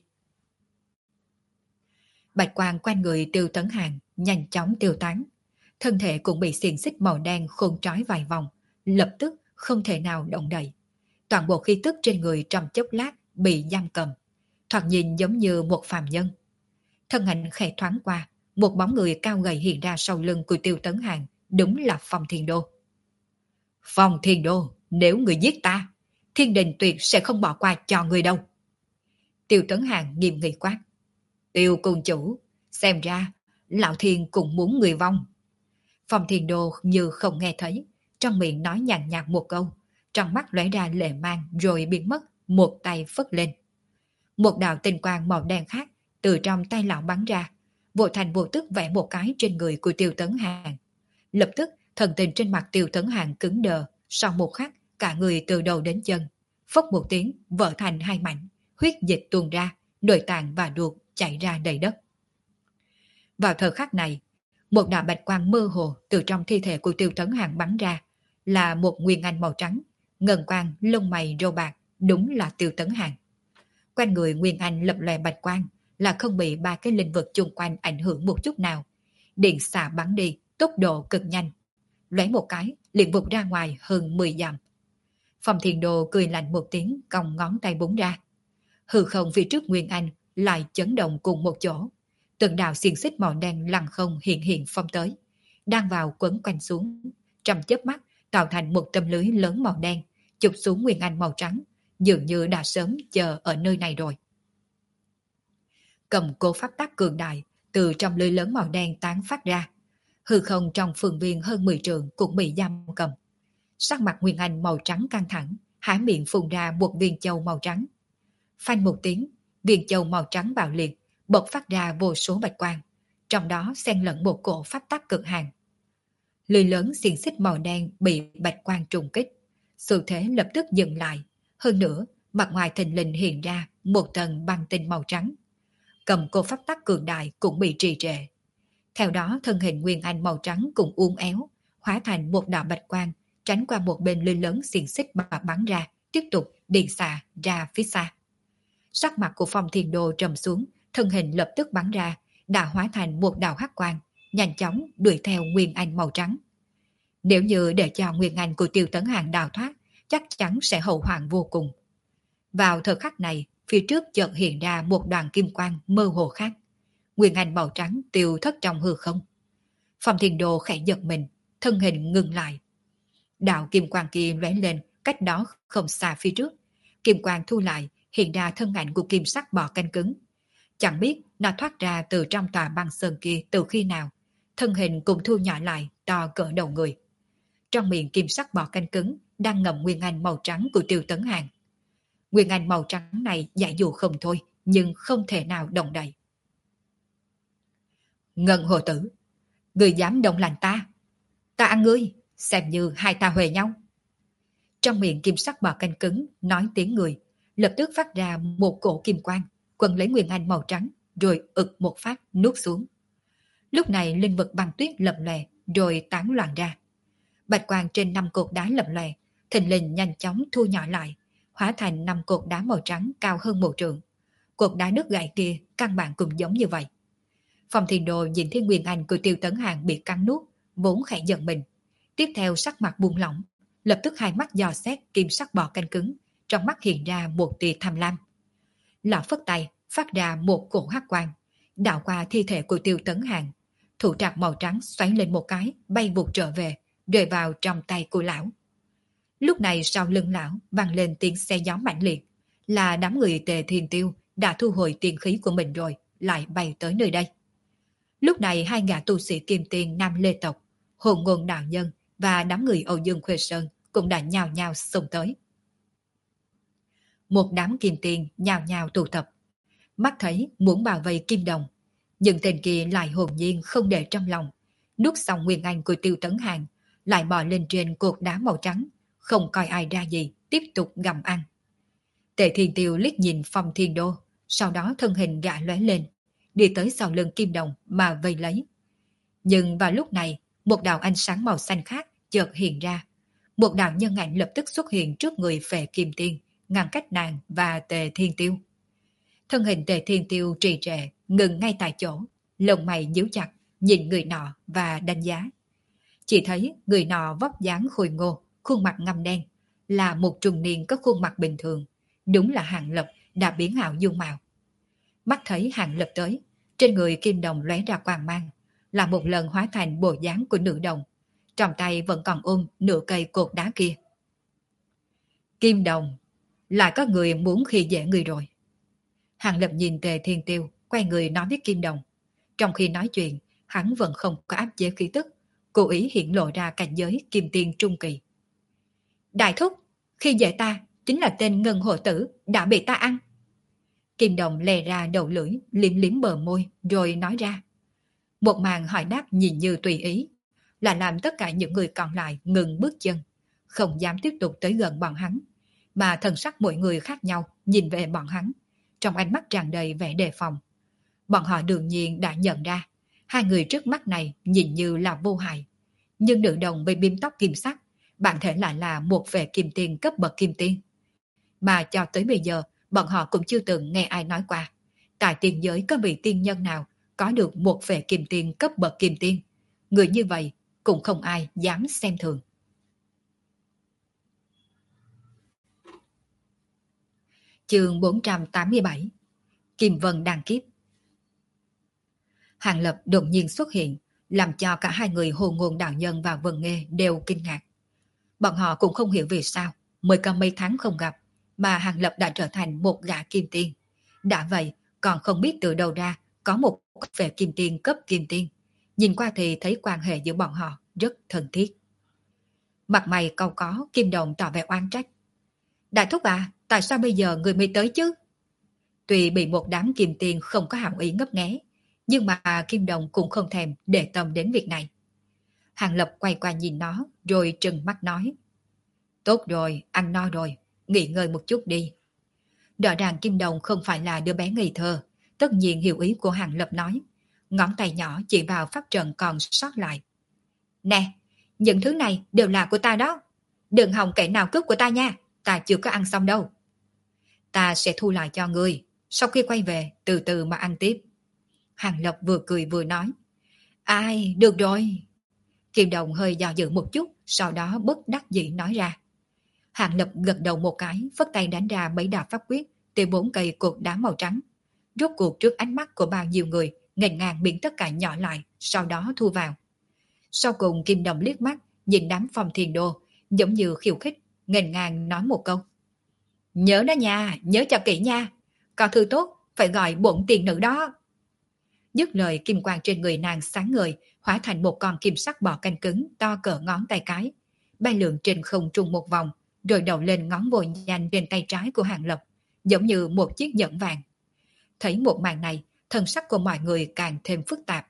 Bạch quang quanh người Tiêu Tấn Hàn nhanh chóng tiêu tán, thân thể cũng bị xiềng xích màu đen khôn trói vài vòng, lập tức không thể nào động đậy. Toàn bộ khí tức trên người trong chốc lát bị giam cầm, thoạt nhìn giống như một phàm nhân. Thân ảnh khẽ thoáng qua, một bóng người cao gầy hiện ra sau lưng của Tiêu Tấn Hàn, đúng là Phong Thiên Đô. Phong Thiên Đô, Nếu người giết ta, Thiên Đình tuyệt sẽ không bỏ qua cho người đâu. Tiêu Tấn Hàng nghiêm nghị quát. Tiêu cung chủ, xem ra Lão Thiên cũng muốn người vong. Phong Thiên Đô như không nghe thấy, trong miệng nói nhàn nhạt một câu, trong mắt lóe ra lệ mang rồi biến mất, một tay phất lên. Một đạo tinh quang màu đen khác từ trong tay lão bắn ra, vô thành vô tức vẽ một cái trên người của Tiêu Tấn Hàng. Lập tức, thần tình trên mặt Tiêu Tấn Hàng cứng đờ, sau một khắc, cả người từ đầu đến chân, phốc một tiếng, vỡ thành hai mảnh, huyết dịch tuôn ra, nội tạng và ruột chảy ra đầy đất. Vào thời khắc này, một đạo bạch quang mơ hồ từ trong thi thể của Tiêu Tấn Hàng bắn ra, là một nguyên anh màu trắng, ngân quang, lông mày râu bạc, đúng là Tiêu Tấn Hàng. Quanh người nguyên anh lập lòe bạch quang, là không bị ba cái linh vật chung quanh ảnh hưởng một chút nào. Điện xạ bắn đi, tốc độ cực nhanh. Lóe một cái, liền vụt ra ngoài hơn 10 dặm. Phong Thiên Đồ cười lạnh một tiếng, cong ngón tay búng ra. Hư không phía trước nguyên anh lại chấn động cùng một chỗ. Từng đạo xiềng xích màu đen lăng không hiện hiện phong tới, đang vào quấn quanh xuống, trong chớp mắt tạo thành một tấm lưới lớn màu đen, chụp xuống nguyên anh màu trắng, dường như đã sớm chờ ở nơi này rồi. Cầm cố pháp tắc cường đại từ trong lưới lớn màu đen tán phát ra, hư không trong phương viên hơn 10 trượng cũng bị giam cầm. Sắc mặt nguyên anh màu trắng căng thẳng, há miệng phun ra một viên châu màu trắng. Phanh một tiếng, viên châu màu trắng bạo liệt, bộc phát ra vô số bạch quang, trong đó xen lẫn một cổ pháp tắc cực hạn. Lưới lớn xiềng xích màu đen bị bạch quang trùng kích, xu thế lập tức dừng lại. Hơn nữa, mặt ngoài thình lình hiện ra một tầng băng tinh màu trắng. Cầm cô pháp tắc cường đại cũng bị trì trệ. Theo đó thân hình nguyên anh màu trắng cũng uốn éo, hóa thành một đạo bạch quang, tránh qua một bên lưới lớn xiềng xích mà bắn ra, tiếp tục điện xạ ra phía xa. Sắc mặt của Phong Thiên Đô trầm xuống, thân hình lập tức bắn ra, đã hóa thành một đạo hắc quang, nhanh chóng đuổi theo nguyên anh màu trắng. Nếu như để cho nguyên anh của Tiêu Tấn Hàng đào thoát, chắc chắn sẽ hậu hoạn vô cùng. Vào thời khắc này, phía trước chợt hiện ra một đoàn kim quang mơ hồ khác. Nguyên anh màu trắng tiêu thất trong hư không. Phong Thiên Đô khẽ giật mình, thân hình ngừng lại. Đạo kim quang kia lóe lên, cách đó không xa phía trước. Kim quang thu lại, hiện ra thân ảnh của kim sắc bò canh cứng. Chẳng biết nó thoát ra từ trong tòa băng sơn kia từ khi nào. Thân hình cũng thu nhỏ lại, to cỡ đầu người. Trong miệng kim sắc bò canh cứng đang ngậm nguyên anh màu trắng của Tiêu Tấn Hàng. Nguyên anh màu trắng này giải dụ không thôi, nhưng không thể nào động đậy. Ngân hồ tử, người dám động lành ta. Ta ăn ngươi, xem như hai ta huề nhau. Trong miệng kim sắc bò canh cứng nói tiếng người, lập tức phát ra một cổ kim quang, quần lấy nguyên anh màu trắng, rồi ực một phát nuốt xuống. Lúc này linh vật băng tuyết lập lòe, rồi tán loạn ra. Bạch quang trên 5 cột đá lập lòe, thình lình nhanh chóng thu nhỏ lại, hóa thành 5 cột đá màu trắng cao hơn 1 trượng. Cột đá nước gãy kia căn bản cũng giống như vậy. Phong Thiên Đồ nhìn thấy nguyên anh của Tiêu Tấn Hàng bị cắn nuốt, vốn khẽ giận mình. Tiếp theo sắc mặt buông lỏng, lập tức hai mắt dò xét kim sắc bò canh cứng, trong mắt hiện ra một tia tham lam. Lão phất tay, phát ra một cổ hắc quang, đạo qua thi thể của Tiêu Tấn Hàng. Thủ trạc màu trắng xoáy lên một cái, bay vụt trở về, rơi vào trong tay của lão. Lúc này sau lưng lão vang lên tiếng xe gió mạnh liệt, là đám người Tề Thiên Tiêu đã thu hồi tiên khí của mình rồi, lại bay tới nơi đây. Lúc này hai gã tu sĩ kim tiền Nam Lê tộc, Hồn Ngôn đạo nhân và đám người Âu Dương Khuê Sơn cũng đã nhào nhào xông tới. Một đám kim tiền nhào nhào tụ tập, mắt thấy muốn bảo vệ Kim Đồng, nhưng tên kia lại hồn nhiên không để trong lòng, nuốt xong nguyên anh của Tiêu Tấn Hàng, lại bò lên trên cột đá màu trắng, không coi ai ra gì, tiếp tục gặm ăn. Tề Thiên Tiêu liếc nhìn Phong Thiên Đô, sau đó thân hình gã lóe lên, đi tới sau lưng Kim Đồng mà vây lấy. Nhưng vào lúc này, một đạo ánh sáng màu xanh khác chợt hiện ra. Một đạo nhân ảnh lập tức xuất hiện trước người Phệ Kim Tiên, ngăn cách nàng và Tề Thiên Tiêu. Thân hình Tề Thiên Tiêu trì trệ, ngừng ngay tại chỗ, lông mày nhíu chặt, nhìn người nọ và đánh giá. Chỉ thấy người nọ vóc dáng khôi ngô, khuôn mặt ngăm đen, là một trung niên có khuôn mặt bình thường, đúng là Hạng Lập đã biến ảo dung mạo. Mắt thấy Hạng Lập tới, trên người Kim Đồng lóe ra quang mang, là một lần hóa thành bộ dáng của nữ đồng, trong tay vẫn còn ôm nửa cây cột đá kia. Kim Đồng, lại có người muốn khi dễ người rồi. Hàng Lập nhìn Tề Thiên Tiêu, quay người nói với Kim Đồng. Trong khi nói chuyện, hắn vẫn không có áp chế khí tức, cố ý hiện lộ ra cảnh giới kim tiên trung kỳ. Đại thúc, khi dễ ta, chính là tên ngân hộ tử đã bị ta ăn. Kim Đồng lè ra đầu lưỡi, liếm liếm bờ môi, rồi nói ra. Một màn hỏi đáp nhìn như tùy ý, là làm tất cả những người còn lại ngừng bước chân, không dám tiếp tục tới gần bọn hắn, mà thần sắc mỗi người khác nhau nhìn về bọn hắn, trong ánh mắt tràn đầy vẻ đề phòng. Bọn họ đương nhiên đã nhận ra, hai người trước mắt này nhìn như là vô hại, nhưng nữ đồng với bím tóc kim sắc, bản thể lại là một vệ kim tiên cấp bậc kim tiên. Mà cho tới bây giờ, bọn họ cũng chưa từng nghe ai nói qua, tại tiên giới có vị tiên nhân nào có được một vệ kim tiên cấp bậc kim tiên. Người như vậy cũng không ai dám xem thường. Chương 487, Kim Vân đàn kiếp. Hàng Lập đột nhiên xuất hiện, làm cho cả hai người Hồ Ngôn đạo nhân và Vân Nghê đều kinh ngạc. Bọn họ cũng không hiểu vì sao, mới có mấy tháng không gặp, mà Hàng Lập đã trở thành một gã kim tiên. Đã vậy, còn không biết từ đâu ra có một về kim tiên cấp kim tiên. Nhìn qua thì thấy quan hệ giữa bọn họ rất thân thiết. Mặt mày cau có, Kim Đồng tỏ vẻ oán trách. Đại thúc à, tại sao bây giờ người mới tới chứ? Tuy bị một đám kim tiên không có hảo ý ngấp nghé, nhưng mà Kim Đồng cũng không thèm để tâm đến việc này. Hàng Lập quay qua nhìn nó, rồi trừng mắt nói. Tốt rồi, ăn no rồi, nghỉ ngơi một chút đi. Rõ ràng Kim Đồng không phải là đứa bé ngây thơ, tất nhiên hiểu ý của Hàng Lập nói. Ngón tay nhỏ chỉ vào pháp trận còn sót lại. Nè, những thứ này đều là của ta đó. Đừng hòng kẻ nào cướp của ta nha, ta chưa có ăn xong đâu. Ta sẽ thu lại cho ngươi, sau khi quay về từ từ mà ăn tiếp. Hàng Lập vừa cười vừa nói. Ai, được rồi. Kim Đồng hơi dò dự một chút, sau đó bất đắc dĩ nói ra. Hàng Lập gật đầu một cái, phất tay đánh ra mấy đạo pháp quyết từ 4 cây cột đá màu trắng. Rốt cuộc trước ánh mắt của bao nhiêu người, nghênh ngang biến tất cả nhỏ lại, sau đó thu vào. Sau cùng Kim Đồng liếc mắt, nhìn đám Phong Thiên Đô, giống như khiêu khích, nghênh ngang nói một câu. Nhớ đó nha, nhớ cho kỹ nha. Có thư tốt, phải gọi bổn tiền nữ đó. Dứt lời kim quang trên người nàng sáng ngời, hóa thành một con kim sắc bò canh cứng to cỡ ngón tay cái, bay lượn trên không trung một vòng, rồi đầu lên ngón vội nhanh trên tay trái của Hàng Lập, giống như một chiếc nhẫn vàng. Thấy một màn này, thân sắc của mọi người càng thêm phức tạp.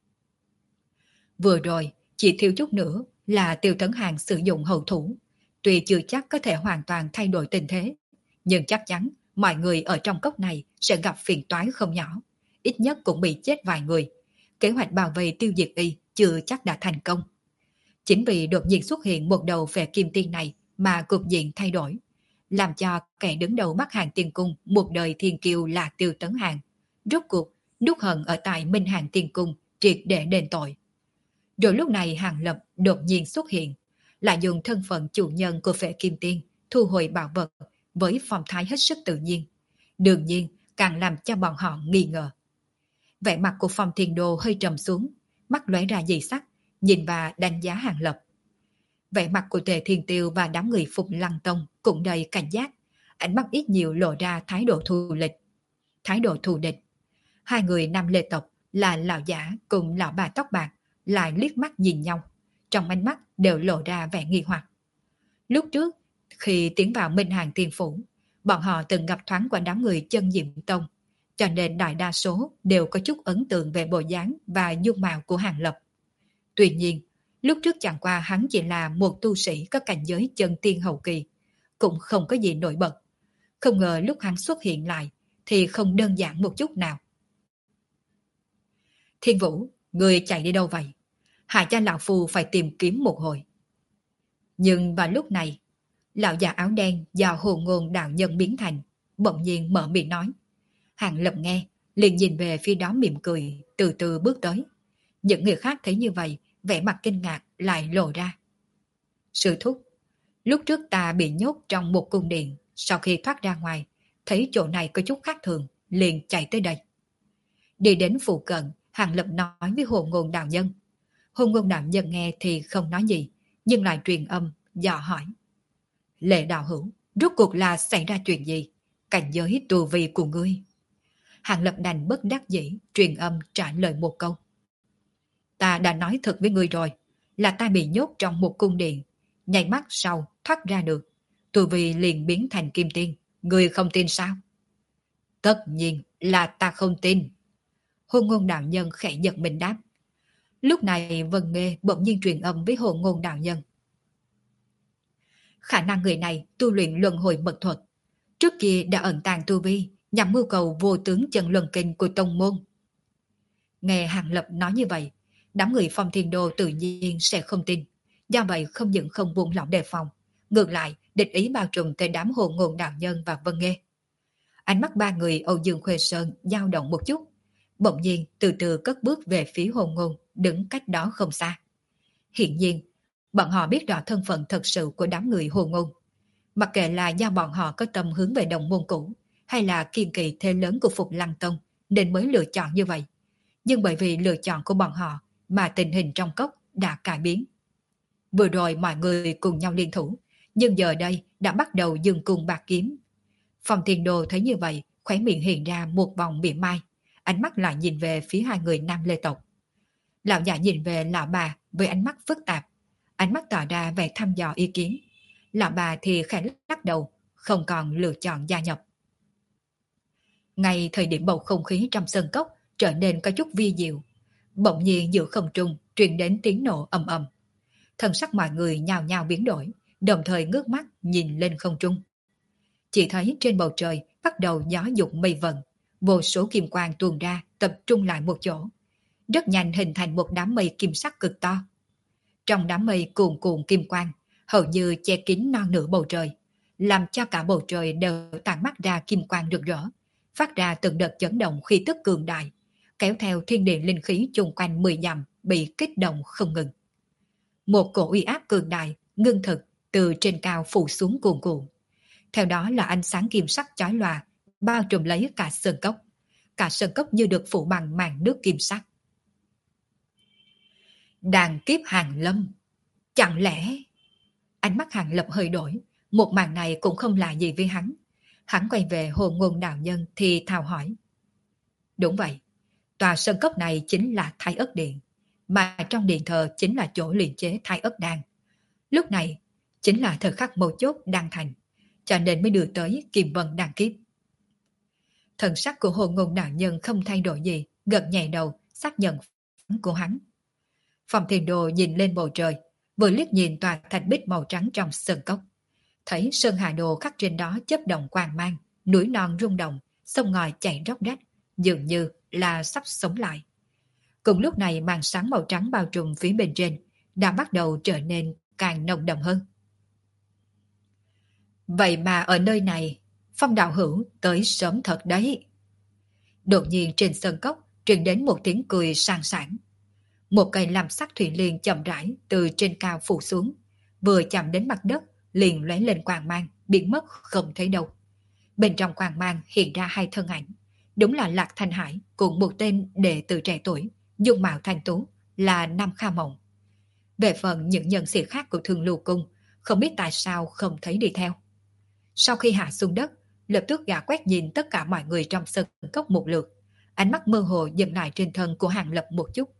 Vừa rồi, chỉ thiếu chút nữa là Tiêu Tấn Hàng sử dụng hậu thủ. Tuy chưa chắc có thể hoàn toàn thay đổi tình thế, nhưng chắc chắn mọi người ở trong cốc này sẽ gặp phiền toái không nhỏ. Ít nhất cũng bị chết vài người. Kế hoạch bảo vệ tiêu diệt y chưa chắc đã thành công. Chính vì đột nhiên xuất hiện một đầu về kim tiên này mà cục diện thay đổi, làm cho kẻ đứng đầu Bắc Hàng Tiên Cung một đời thiên kiêu là Tiêu Tấn Hàng rốt cuộc nuốt hận ở tại Minh Hàng Tiên Cung triệt để đền tội. Rồi lúc này Hàng Lập đột nhiên xuất hiện, lại dùng thân phận chủ nhân của phệ kim tiên thu hồi bảo vật với phong thái hết sức tự nhiên. Đương nhiên càng làm cho bọn họ nghi ngờ. Vẻ mặt của Phong Thiên Đô hơi trầm xuống, mắt lóe ra dị sắc, nhìn và đánh giá Hàng Lập. Vẻ mặt của Tề Thiên Tiêu và đám người Phục Lăng Tông cũng đầy cảnh giác, ánh mắt ít nhiều lộ ra thái độ thù địch. Thái độ thù địch. Hai người Nam Lê tộc là lão giả cùng lão bà tóc bạc lại liếc mắt nhìn nhau, trong ánh mắt đều lộ ra vẻ nghi hoặc. Lúc trước, khi tiến vào Minh Hàng Tiên Phủ, bọn họ từng gặp thoáng qua đám người Chân Diệm Tông, cho nên đại đa số đều có chút ấn tượng về bộ dáng và dung mạo của Hàng Lập. Tuy nhiên, lúc trước chẳng qua hắn chỉ là một tu sĩ có cảnh giới chân tiên hậu kỳ, cũng không có gì nổi bật. Không ngờ lúc hắn xuất hiện lại thì không đơn giản một chút nào. Thiên Vũ, người chạy đi đâu vậy? Hại cho lão phu phải tìm kiếm một hồi. Nhưng vào lúc này, lão già áo đen do Hồ Ngôn đạo nhân biến thành, bỗng nhiên mở miệng nói. Hàng Lập nghe, liền nhìn về phía đó mỉm cười, từ từ bước tới. Những người khác thấy như vậy, vẻ mặt kinh ngạc lại lộ ra. Sư thúc, lúc trước ta bị nhốt trong một cung điện, sau khi thoát ra ngoài, thấy chỗ này có chút khác thường, liền chạy tới đây. Đi đến phụ cận, Hàng Lập nói với Hồ Ngôn đạo nhân. Hồ Ngôn đạo nhân nghe thì không nói gì, nhưng lại truyền âm, dò hỏi. Lệ đạo hữu, Rốt cuộc là xảy ra chuyện gì? Cảnh giới tu vi của ngươi. Hàng Lập đành bất đắc dĩ, truyền âm trả lời một câu. Ta đã nói thật với ngươi rồi, là ta bị nhốt trong một cung điện, nhảy mắt sau thoát ra được. Tu vi liền biến thành kim tiên, ngươi không tin sao? Tất nhiên là ta không tin. Hôn ngôn đạo nhân khẽ giật mình đáp. Lúc này Vân Nghê bỗng nhiên truyền âm với hôn ngôn đạo nhân. Khả năng người này tu luyện luân hồi mật thuật. Trước kia đã ẩn tàng tu vi, nhằm mưu cầu vô tướng chân luân kinh của tông môn. Nghe Hàng Lập nói như vậy, đám người Phong Thiên Đô tự nhiên sẽ không tin. Do vậy không những không buông lỏng đề phòng, ngược lại địch ý bao trùm tới đám hồn ngôn đạo nhân và Vân Nghê. Ánh mắt ba người Âu Dương Khuê Sơn dao động một chút, bỗng nhiên từ từ cất bước về phía hồn ngôn đứng cách đó không xa. Hiện nhiên, bọn họ biết rõ thân phận thật sự của đám người hồn ngôn. Mặc kệ là do bọn họ có tâm hướng về đồng môn cũ, hay là kiên kỳ thế lớn của Phục Lăng Tông nên mới lựa chọn như vậy. Nhưng bởi vì lựa chọn của bọn họ mà tình hình trong cốc đã cải biến. Vừa rồi mọi người cùng nhau liên thủ, nhưng giờ đây đã bắt đầu dừng cùng bạc kiếm. Phong Thiên Đô thấy như vậy, khóe miệng hiện ra một vòng mỉa mai, ánh mắt lại nhìn về phía hai người Nam Lê tộc. Lão già nhìn về lão bà với ánh mắt phức tạp, ánh mắt tỏ ra vẻ thăm dò ý kiến. Lão bà thì khẽ lắc đầu, không còn lựa chọn gia nhập. Ngay thời điểm bầu không khí trong sân cốc trở nên có chút vi diệu, bỗng nhiên giữa không trung truyền đến tiếng nổ ầm ầm. Thần sắc mọi người nhào nhào biến đổi, đồng thời ngước mắt nhìn lên không trung. Chỉ thấy trên bầu trời bắt đầu gió dục mây vần, vô số kim quang tuôn ra tập trung lại một chỗ. Rất nhanh hình thành một đám mây kim sắc cực to. Trong đám mây cuồn cuộn kim quang, hầu như che kín non nửa bầu trời, làm cho cả bầu trời đều tản mắt ra kim quang rực rỡ, phát ra từng đợt chấn động khí tức cường đại, kéo theo thiên địa linh khí chung quanh 10 dặm bị kích động không ngừng. Một cổ uy áp cường đại, ngưng thực từ trên cao phủ xuống cuồn cuộn. Theo đó là ánh sáng kim sắc chói lòa, bao trùm lấy cả sơn cốc. Cả sơn cốc như được phủ bằng màn nước kim sắc. Đàn kiếp hàng lâm. Chẳng lẽ... Ánh mắt Hàng Lập hơi đổi, một màn này cũng không lạ gì với hắn. Hắn quay về hồn ngôn đạo nhân thì thào hỏi. Đúng vậy, tòa sơn cốc này chính là Thái Ất Điện, mà trong điện thờ chính là chỗ luyện chế Thái Ất Đan. Lúc này chính là thời khắc mấu chốt đang thành, cho nên mới đưa tới Kim Vân đan kiếp. Thần sắc của hồn ngôn đạo nhân không thay đổi gì, gật nhẹ đầu, xác nhận của hắn. Phong Thiên Đồ nhìn lên bầu trời, vừa liếc nhìn tòa thạch bích màu trắng trong sơn cốc. Thấy sơn hà đồ khắc trên đó chớp động quang mang, núi non rung động, sông ngòi chảy róc rách, dường như là sắp sống lại. Cùng lúc này màn sáng màu trắng bao trùm phía bên trên đã bắt đầu trở nên càng nồng đậm hơn. Vậy mà ở nơi này, Phong đạo hữu tới sớm thật đấy. Đột nhiên trên sơn cốc truyền đến một tiếng cười sang sảng. Một cây làm sắc thủy liên chậm rãi từ trên cao phủ xuống, vừa chạm đến mặt đất liền lóe lên quang mang, biến mất không thấy đâu. Bên trong quang mang hiện ra hai thân ảnh, đúng là Lạc Thanh Hải cùng một tên đệ tử trẻ tuổi, dung mạo thanh tú là Nam Kha Mộng. Về phần những nhân sĩ khác của Thương Lưu Cung, không biết tại sao không thấy đi theo. Sau khi hạ xuống đất, lập tức gã quét nhìn tất cả mọi người trong sân cốc một lượt, ánh mắt mơ hồ dừng lại trên thân của Hàng Lập một chút.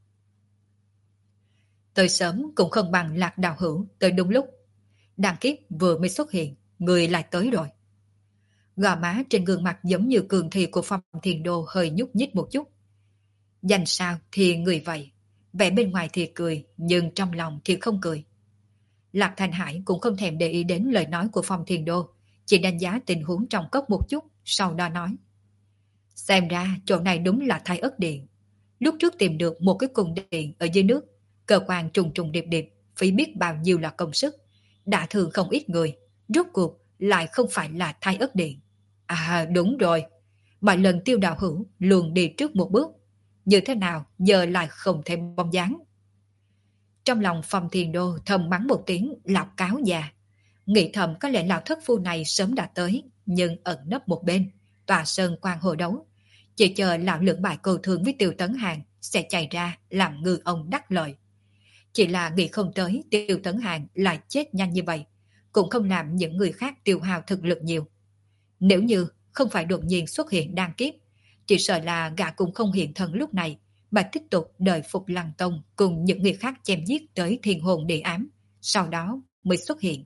Tới sớm cũng không bằng Lạc đạo hữu tới đúng lúc. Đàn kiếp vừa mới xuất hiện, người lại tới rồi. Gò má trên gương mặt giống như cường thi của Phong Thiên Đô hơi nhúc nhích một chút. Dành sao thì người vậy, vẻ bên ngoài thì cười, nhưng trong lòng thì không cười. Lạc Thanh Hải cũng không thèm để ý đến lời nói của Phong Thiên Đô, chỉ đánh giá tình huống trong cốc một chút, sau đó nói. Xem ra chỗ này đúng là Thái Ất Điện. Lúc trước tìm được một cái cung điện ở dưới nước, cơ quan trùng trùng điệp điệp, phí biết bao nhiêu là công sức, đã thường không ít người, rốt cuộc lại không phải là Thái Ất Điện. À đúng rồi, mọi lần Tiêu đạo hữu luôn đi trước một bước, như thế nào giờ lại không thêm bóng dáng. Trong lòng Phong Thiên Đô thầm mắng một tiếng lão cáo già, nghĩ thầm có lẽ lão thất phu này sớm đã tới, nhưng ẩn nấp một bên, tòa sơn quan hồ đấu, chỉ chờ lão lưỡng bại cầu thương với Tiêu Tấn Hàng sẽ chạy ra làm ngư ông đắc lợi. Chỉ là nghĩ không tới Tiêu Tấn Hàng lại chết nhanh như vậy, cũng không làm những người khác tiêu hao thực lực nhiều. Nếu như không phải đột nhiên xuất hiện đan kiếp, chỉ sợ là gã cũng không hiện thân lúc này, mà tiếp tục đợi Phục Lăng Tông cùng những người khác chém giết tới thiên hồn địa ám, sau đó mới xuất hiện.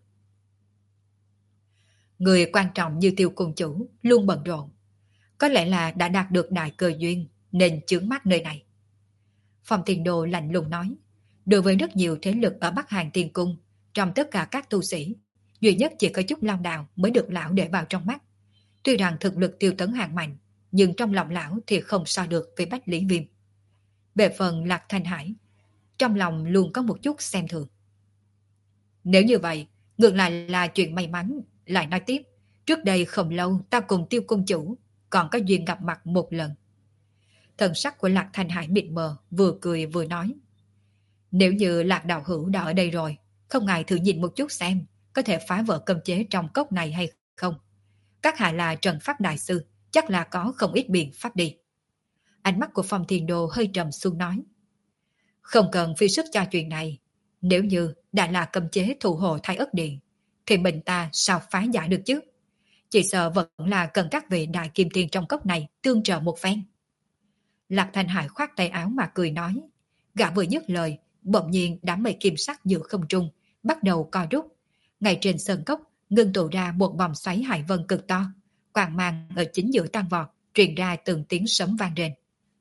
Người quan trọng như Tiêu Cung Chủ luôn bận rộn, có lẽ là đã đạt được đại cơ duyên nên chướng mắt nơi này. Phong Tiền Đồ lạnh lùng nói, đối với rất nhiều thế lực ở Bắc Hàn Tiên Cung, trong tất cả các tu sĩ, duy nhất chỉ có chút Long Đào mới được lão để vào trong mắt. Tuy rằng thực lực Tiêu Tấn Hàng mạnh, nhưng trong lòng lão thì không so được với Bách Lý Viêm. Về phần Lạc Thanh Hải, trong lòng luôn có một chút xem thường. Nếu như vậy, ngược lại là chuyện may mắn. Lại nói tiếp, trước đây không lâu ta cùng Tiêu Cung Chủ còn có duyên gặp mặt một lần. Thần sắc của Lạc Thanh Hải mịt mờ, vừa cười vừa nói. Nếu như Lạc Đạo Hữu đã ở đây rồi, không ngại thử nhìn một chút xem có thể phá vỡ cấm chế trong cốc này hay không. Các hạ là Trần Phát Đại Sư, chắc là có không ít biện pháp đi. Ánh mắt của Phong Thiên Đô hơi trầm xuống nói. Không cần phi sức cho chuyện này. Nếu như đã là cấm chế thủ hộ Thái Ất Điện, thì mình ta sao phá giải được chứ? Chỉ sợ vẫn là cần các vị đại kim tiên trong cốc này tương trợ một phen. Lạc Thanh Hải khoát tay áo mà cười nói. Gã vừa dứt lời, bỗng nhiên đám mây kim sắc giữa không trung bắt đầu co rút. Ngay trên sơn cốc ngưng tụ ra một vòng xoáy hải vân cực to, quang mang ở chính giữa tăng vọt, truyền ra từng tiếng sấm vang rền.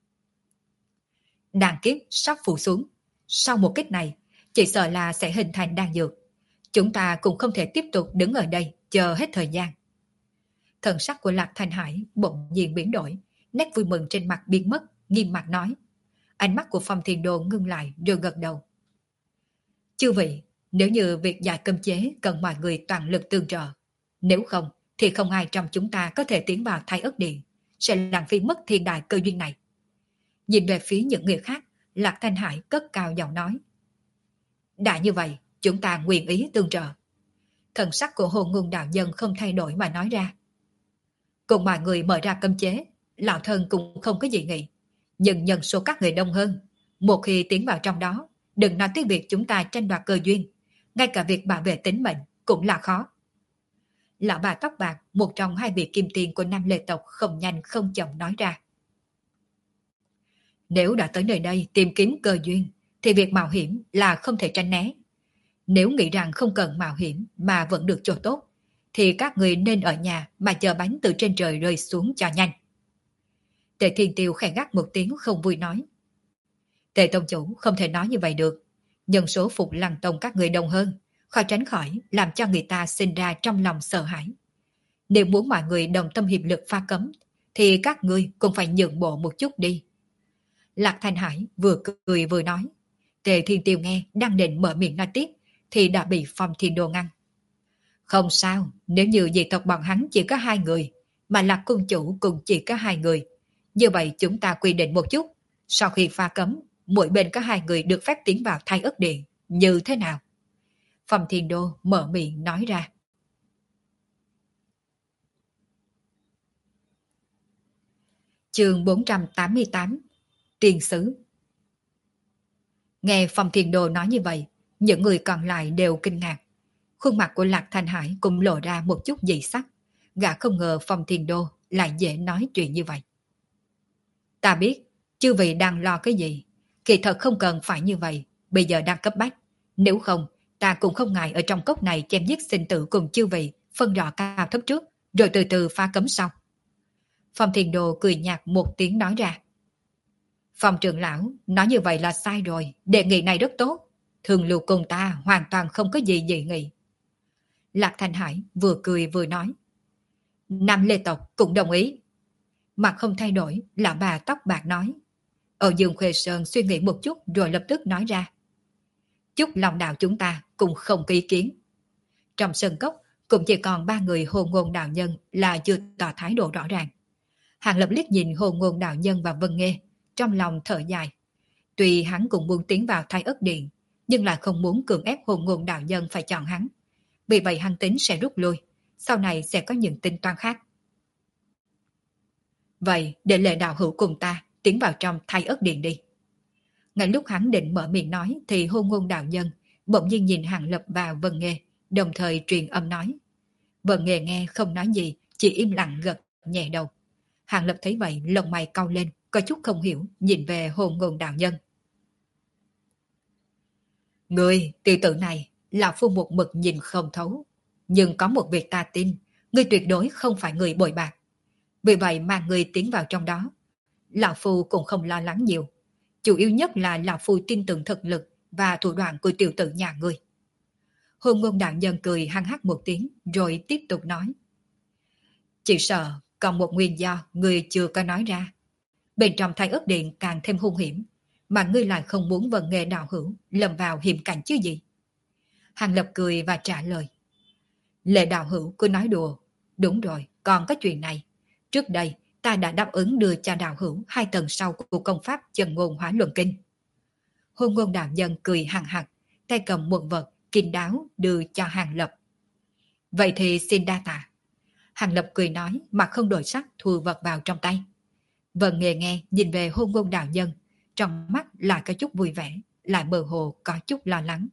Đàn kiếp sắp phủ xuống. Sau một kích này, chỉ sợ là sẽ hình thành đan dược. Chúng ta cũng không thể tiếp tục đứng ở đây chờ hết thời gian. Thần sắc của Lạc Thanh Hải bỗng nhiên biến đổi, nét vui mừng trên mặt biến mất, nghiêm mặt nói. Ánh mắt của Phong Thiên Đô ngưng lại rồi gật đầu. Chư vị, nếu như việc giải cấm chế cần mọi người toàn lực tương trợ, nếu không thì không ai trong chúng ta có thể tiến vào Thái Ất Điện, sẽ lãng phí mất thiên đại cơ duyên này. Nhìn về phía những người khác, Lạc Thanh Hải cất cao giọng nói. Đã như vậy, chúng ta nguyện ý tương trợ. Thần sắc của Hồ Ngôn đạo nhân không thay đổi mà nói ra. Cùng mọi người mở ra cấm chế, lão thân cũng không có gì nghĩ. Nhưng nhân số các người đông hơn, một khi tiến vào trong đó, đừng nói tới việc chúng ta tranh đoạt cơ duyên, ngay cả việc bảo vệ tính mệnh cũng là khó. Lão bà tóc bạc, một trong hai vị kim tiền của Nam Lê tộc không nhanh không chậm nói ra. Nếu đã tới nơi đây tìm kiếm cơ duyên, thì việc mạo hiểm là không thể tránh né. Nếu nghĩ rằng không cần mạo hiểm mà vẫn được chỗ tốt, thì các người nên ở nhà mà chờ bánh từ trên trời rơi xuống cho nhanh. Tề Thiên Tiêu khẽ gắt một tiếng không vui nói. Tề Tông Chủ không thể nói như vậy được. Nhân số Phục Lăng Tông các người đông hơn, khó tránh khỏi làm cho người ta sinh ra trong lòng sợ hãi. Nếu muốn mọi người đồng tâm hiệp lực phá cấm, thì các ngươi cũng phải nhượng bộ một chút đi. Lạc Thanh Hải vừa cười vừa nói. Tề Thiên Tiêu nghe đang định mở miệng nói tiếp, thì đã bị Phong Thiên Đô ngăn. Không sao, nếu như dị tộc bọn hắn chỉ có 2 người, mà Lạc Cung Chủ cũng chỉ có 2 người. Như vậy chúng ta quy định một chút, sau khi pha cấm, mỗi bên có 2 người được phép tiến vào Thái Ất Điện, như thế nào? Phong Thiên Đô mở miệng nói ra. Chương 488 Tiền Sứ. Nghe Phong Thiên Đô nói như vậy, những người còn lại đều kinh ngạc. Khuôn mặt của Lạc Thanh Hải cũng lộ ra một chút dị sắc. Gã không ngờ Phong Thiên Đô lại dễ nói chuyện như vậy. Ta biết, chư vị đang lo cái gì. Kỳ thật không cần phải như vậy, bây giờ đang cấp bách. Nếu không, ta cũng không ngại ở trong cốc này chém giết sinh tử cùng chư vị, phân rõ cao thấp trước, rồi từ từ phá cấm sau. Phong Thiên Đô cười nhạt một tiếng nói ra. Phong trưởng lão, nói như vậy là sai rồi, đề nghị này rất tốt. Thường lưu cùng ta hoàn toàn không có gì dị nghị. Lạc Thanh Hải vừa cười vừa nói. Nam Lê tộc cũng đồng ý. Mặt không thay đổi, lão bà tóc bạc nói. Ở Dương Khuê Sơn suy nghĩ một chút rồi lập tức nói ra. Chúc lòng đạo chúng ta cũng không có ý kiến. Trong sân cốc cũng chỉ còn 3 người Hồ Ngôn đạo nhân là chưa tỏ thái độ rõ ràng. Hàng Lập liếc nhìn Hồ Ngôn đạo nhân và Vân Nghê, trong lòng thở dài. Tuy hắn cũng muốn tiến vào Thái Ất Điện, nhưng lại không muốn cưỡng ép Hồ Ngôn đạo nhân phải chọn hắn. Vì vậy hắn tính sẽ rút lui, sau này sẽ có những tính toán khác. Vậy để Lệ đạo hữu cùng ta tiến vào trong Thái Ất Điện đi. Ngay lúc hắn định mở miệng nói thì Hồ Ngôn đạo nhân bỗng nhiên nhìn Hàng Lập và Vân Nghê, đồng thời truyền âm nói. Vân Nghề nghe không nói gì, chỉ im lặng gật nhẹ đầu. Hàng Lập thấy vậy, lông mày cau lên, có chút không hiểu, nhìn về Hồn Ngôn đạo nhân. Người, tiểu tử này, lão phu một mực nhìn không thấu. Nhưng có một việc ta tin, ngươi tuyệt đối không phải người bội bạc. Vì vậy mà ngươi tiến vào trong đó. Lão phu cũng không lo lắng nhiều. Chủ yếu nhất là lão phu tin tưởng thực lực và thủ đoạn của tiểu tử nhà ngươi. Hồn Ngôn đạo nhân cười hăng hắc một tiếng, rồi tiếp tục nói. Chỉ sợ còn một nguyên do ngươi chưa có nói ra. Bên trong Thái Ức Điện càng thêm hung hiểm, mà ngươi lại không muốn Vân Nghề đạo hữu lầm vào hiểm cảnh chứ gì. Hàng Lập cười và trả lời. Lệ đạo hữu cứ nói đùa. Đúng rồi, còn có chuyện này. Trước đây ta đã đáp ứng đưa cho đạo hữu 2 tầng sau của công pháp Chân Ngôn Hóa Luân Kinh. Hôn Ngôn đạo nhân cười hằng hặc, tay cầm một vật kín đáo đưa cho Hàng Lập. Vậy thì xin đa tạ. Hàng Lập cười nói mà không đổi sắc, thu vật vào trong tay. Vân Nghề nghe nhìn về Hôn Ngôn đạo nhân, trong mắt lại có chút vui vẻ, lại mơ hồ có chút lo lắng.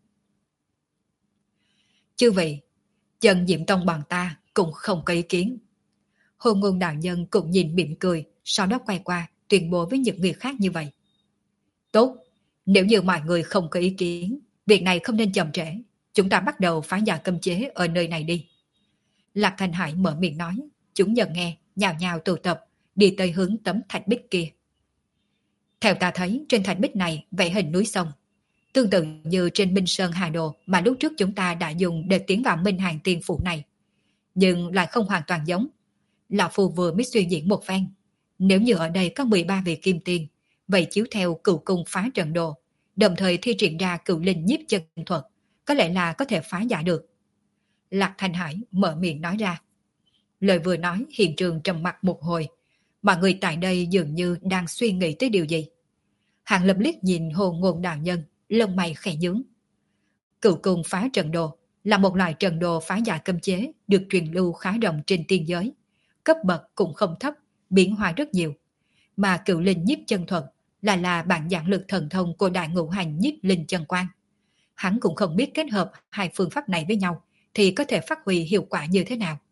Chư vị, Chân Diệm Tông bọn ta cũng không có ý kiến. Hôn Ngôn đạo nhân cũng nhìn mỉm cười, sau đó quay qua tuyên bố với những người khác như vậy. Tốt, nếu như mọi người không có ý kiến, việc này không nên chậm trễ, chúng ta bắt đầu phá giải cấm chế ở nơi này đi. Lạc Thành Hải mở miệng nói, chúng nhận nghe, nhào nhào tụ tập, đi tới hướng tấm thạch bích kia. Theo ta thấy, trên thạch bích này vẽ hình núi sông, tương tự như trên Minh Sơn Hà Đồ mà lúc trước chúng ta đã dùng để tiến vào Minh Hàng Tiên Phủ này. Nhưng lại không hoàn toàn giống. Lão Phu vừa mới suy diễn một phen. Nếu như ở đây có 13 vị kim tiên, vậy chiếu theo cửu cung phá trận đồ, đồng thời thi triển ra cửu linh nhiếp chân thuật, có lẽ là có thể phá giải được. Lạc Thành Hải mở miệng nói ra. Lời vừa nói, hiện trường trầm mặc một hồi. Mọi người tại đây dường như đang suy nghĩ tới điều gì. Hàng Lập liếc nhìn Hồn Ngôn đạo nhân, lông mày khẽ nhướng. Cửu cung phá trận đồ là một loại trận đồ phá giải cấm chế được truyền lưu khá rộng trên tiên giới. Cấp bậc cũng không thấp, biến hóa rất nhiều. Mà cửu linh nhiếp chân thuật là bản giảng lực thần thông của đại ngũ hành nhiếp linh chân quan. Hắn cũng không biết kết hợp hai phương pháp này với nhau thì có thể phát huy hiệu quả như thế nào.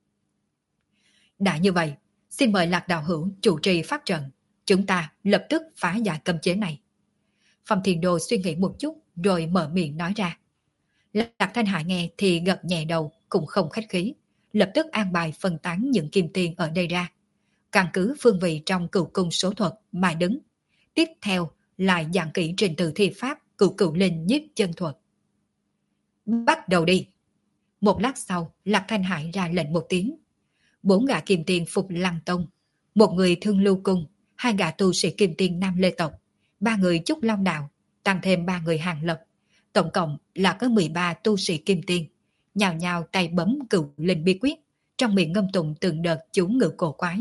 Đã như vậy, xin mời Lạc đạo hữu chủ trì pháp trận, chúng ta lập tức phá giải cấm chế này. Phong Thiên Đô suy nghĩ một chút rồi mở miệng nói ra. Lạc Thanh Hải nghe thì gật nhẹ đầu, cũng không khách khí, lập tức an bài phân tán những kim tiền ở đây ra, căn cứ phương vị trong cửu cung số thuật mà đứng. Tiếp theo lại giảng kỹ trình tự thi pháp cửu cửu linh nhiếp chân thuật. Bắt đầu đi. Một lát sau, Lạc Thanh Hải ra lệnh một tiếng. 4 gã kim tiền phục Lăng Tông, 1 người Thương Lưu Cung, 2 gã tu sĩ kim tiền Nam Lê Tộc, 3 người Trúc Long Đạo, tăng thêm 3 người Hàng Lập. Tổng cộng là có 13 tu sĩ kim tiền, nhào nhào tay bấm cửu linh bí quyết, trong miệng ngâm tụng từng đợt chú ngữ cổ quái.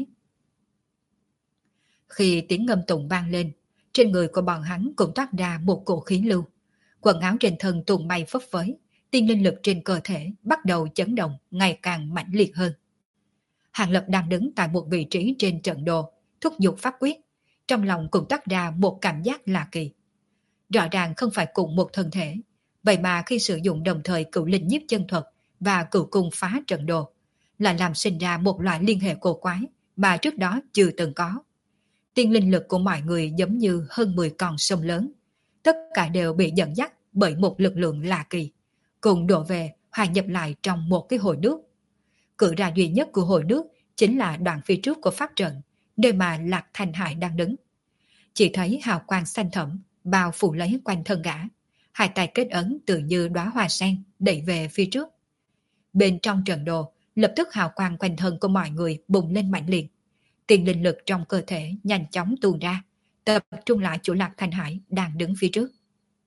Khi tiếng ngâm tụng vang lên, trên người của bọn hắn cũng toát ra một cổ khí lưu. Quần áo trên thân tung bay phấp phới, tiên linh lực trên cơ thể bắt đầu chấn động ngày càng mãnh liệt hơn. Hàng Lập đang đứng tại một vị trí trên trận đồ, thúc giục pháp quyết, trong lòng cũng toát ra một cảm giác lạ kỳ. Rõ ràng không phải cùng một thân thể, vậy mà khi sử dụng đồng thời cửu linh nhiếp chân thuật và cửu cung phá trận đồ, là làm sinh ra một loại liên hệ cổ quái mà trước đó chưa từng có. Tiên linh lực của mọi người giống như hơn 10 con sông lớn, tất cả đều bị dẫn dắt bởi một lực lượng lạ kỳ, cùng đổ về hòa nhập lại trong một cái hồ nước. Cửa ra duy nhất của hồ nước chính là đoạn phía trước của pháp trận, nơi mà Lạc Thành Hải đang đứng. Chỉ thấy hào quang xanh thẫm bao phủ lấy quanh thân gã, hai tay kết ấn tự như đóa hoa sen đẩy về phía trước. Bên trong trận đồ, lập tức hào quang quanh thân của mọi người bùng lên mạnh liệt. Tiền linh lực trong cơ thể nhanh chóng tuôn ra, tập trung lại chỗ Lạc Thành Hải đang đứng phía trước.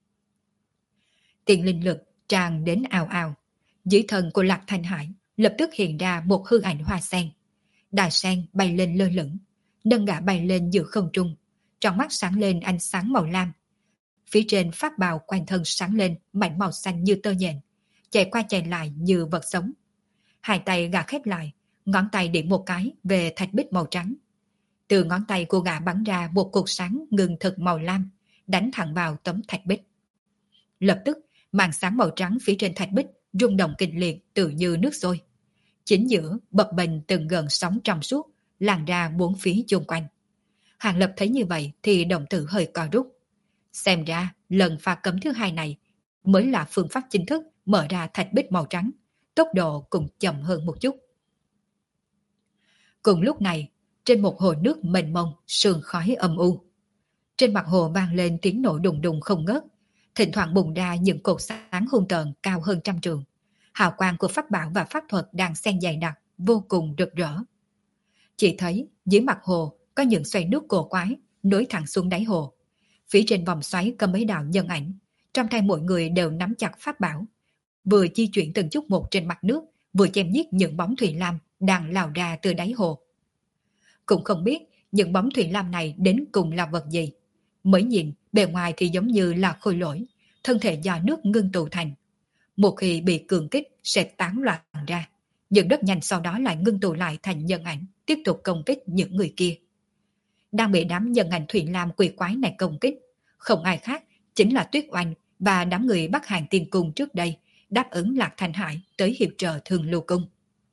Tiền linh lực tràn đến ào ào, dưới thân của Lạc Thành Hải lập tức hiện ra một hư ảnh hoa sen. Đài sen bay lên lơ lửng, nâng gã bay lên giữa không trung, trong mắt sáng lên ánh sáng màu lam. Phía trên pháp bào quanh thân sáng lên mảnh màu xanh như tơ nhện, chạy qua chạy lại như vật sống. Hai tay gã khép lại, ngón tay điểm một cái về thạch bích màu trắng. Từ ngón tay của gã bắn ra một cột sáng ngưng thực màu lam, đánh thẳng vào tấm thạch bích. Lập tức, màn sáng màu trắng phía trên thạch bích rung động kịch liệt tự như nước sôi. Chính giữa bập bềnh từng gần sóng trong suốt, lan ra bốn phía chung quanh. Hàng Lập thấy như vậy thì đồng tử hơi co rút. Xem ra lần pha cấm thứ hai này mới là phương pháp chính thức mở ra thạch bích màu trắng, tốc độ cũng chậm hơn một chút. Cùng lúc này, trên một hồ nước mênh mông, sương khói âm u. Trên mặt hồ vang lên tiếng nổ đùng đùng không ngớt, thỉnh thoảng bùng ra những cột sáng hung tợn cao hơn trăm trường. Hào quang của pháp bảo và pháp thuật đang xen dày đặc, vô cùng rực rỡ. Chỉ thấy dưới mặt hồ có những xoay nước cổ quái nối thẳng xuống đáy hồ. Phía trên vòng xoáy có mấy đạo nhân ảnh, trong tay mỗi người đều nắm chặt pháp bảo, vừa di chuyển từng chút một trên mặt nước, vừa chém giết những bóng thủy lam đang lao ra từ đáy hồ. Cũng không biết những bóng thủy lam này đến cùng là vật gì. Mới nhìn, bề ngoài thì giống như là khôi lỗi, thân thể do nước ngưng tụ thành. Một khi bị cường kích sẽ tán loạn ra, nhưng rất nhanh sau đó lại ngưng tụ lại thành nhân ảnh, tiếp tục công kích những người kia. Đang bị đám nhân ảnh thủy lam quỷ quái này công kích, không ai khác chính là Tuyết Oanh và đám người Bắc Hàng Tiên Cung trước đây đáp ứng Lạc Thanh Hải tới hiệp trợ Thương Lưu Cung.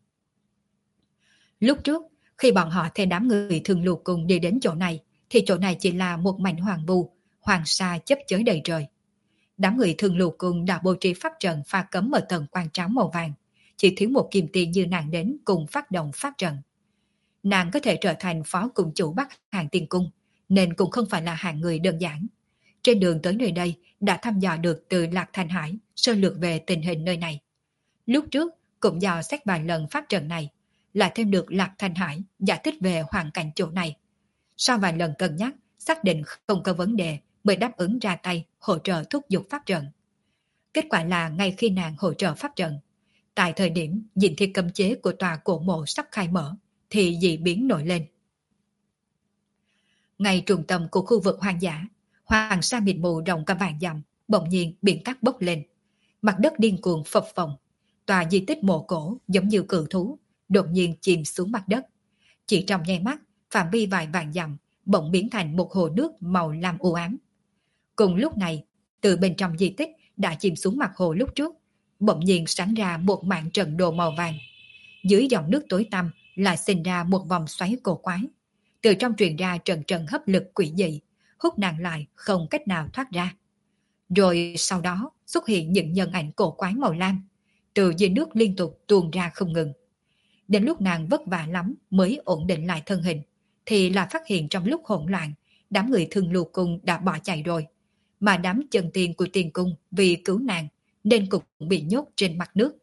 Lúc trước, khi bọn họ theo đám người Thương Lưu Cung đi đến chỗ này, thì chỗ này chỉ là một mảnh hoàng vu, hoàng sa chấp chới đầy trời. Đám người Thương Lưu Cung đã bố trí pháp trận pha cấm ở tầng quan tráo màu vàng, chỉ thiếu một kim tiền như nàng đến cùng phát động pháp trận. Nàng có thể trở thành phó cung chủ Bắc Hàng Tiên Cung, nên cũng không phải là hạng người đơn giản. Trên đường tới nơi đây đã thăm dò được từ Lạc Thanh Hải sơ lược về tình hình nơi này. Lúc trước cũng dò xét vài lần pháp trận này, lại thêm được Lạc Thanh Hải giải thích về hoàn cảnh chỗ này. Sau vài lần cân nhắc, xác định không có vấn đề mới đáp ứng ra tay hỗ trợ thúc giục pháp trận. Kết quả là ngay khi nàng hỗ trợ pháp trận, tại thời điểm diện thi cấm chế của tòa cổ mộ sắp khai mở, thì dị biến nổi lên. Ngay trung tâm của khu vực hoang dã, hoàng sa mịt mù rộng cả vạn dặm, bỗng nhiên biển cát bốc lên. Mặt đất điên cuồng phập phồng, tòa di tích mộ cổ giống như cự thú, đột nhiên chìm xuống mặt đất. Chỉ trong nháy mắt, phạm vi vài vạn dặm bỗng biến thành một hồ nước màu lam u ám. Cùng lúc này, từ bên trong di tích đã chìm xuống mặt hồ lúc trước, bỗng nhiên sáng ra một mảng trận đồ màu vàng. Dưới dòng nước tối tăm lại sinh ra một vòng xoáy cổ quái. Từ trong truyền ra trận trận hấp lực quỷ dị, hút nàng lại không cách nào thoát ra. Rồi sau đó xuất hiện những nhân ảnh cổ quái màu lam, từ dưới nước liên tục tuôn ra không ngừng. Đến lúc nàng vất vả lắm mới ổn định lại thân hình, thì là phát hiện trong lúc hỗn loạn, đám người Thương Lưu Cung đã bỏ chạy rồi, mà đám chân tiên của Tiên Cung vì cứu nàng nên cũng bị nhốt trên mặt nước.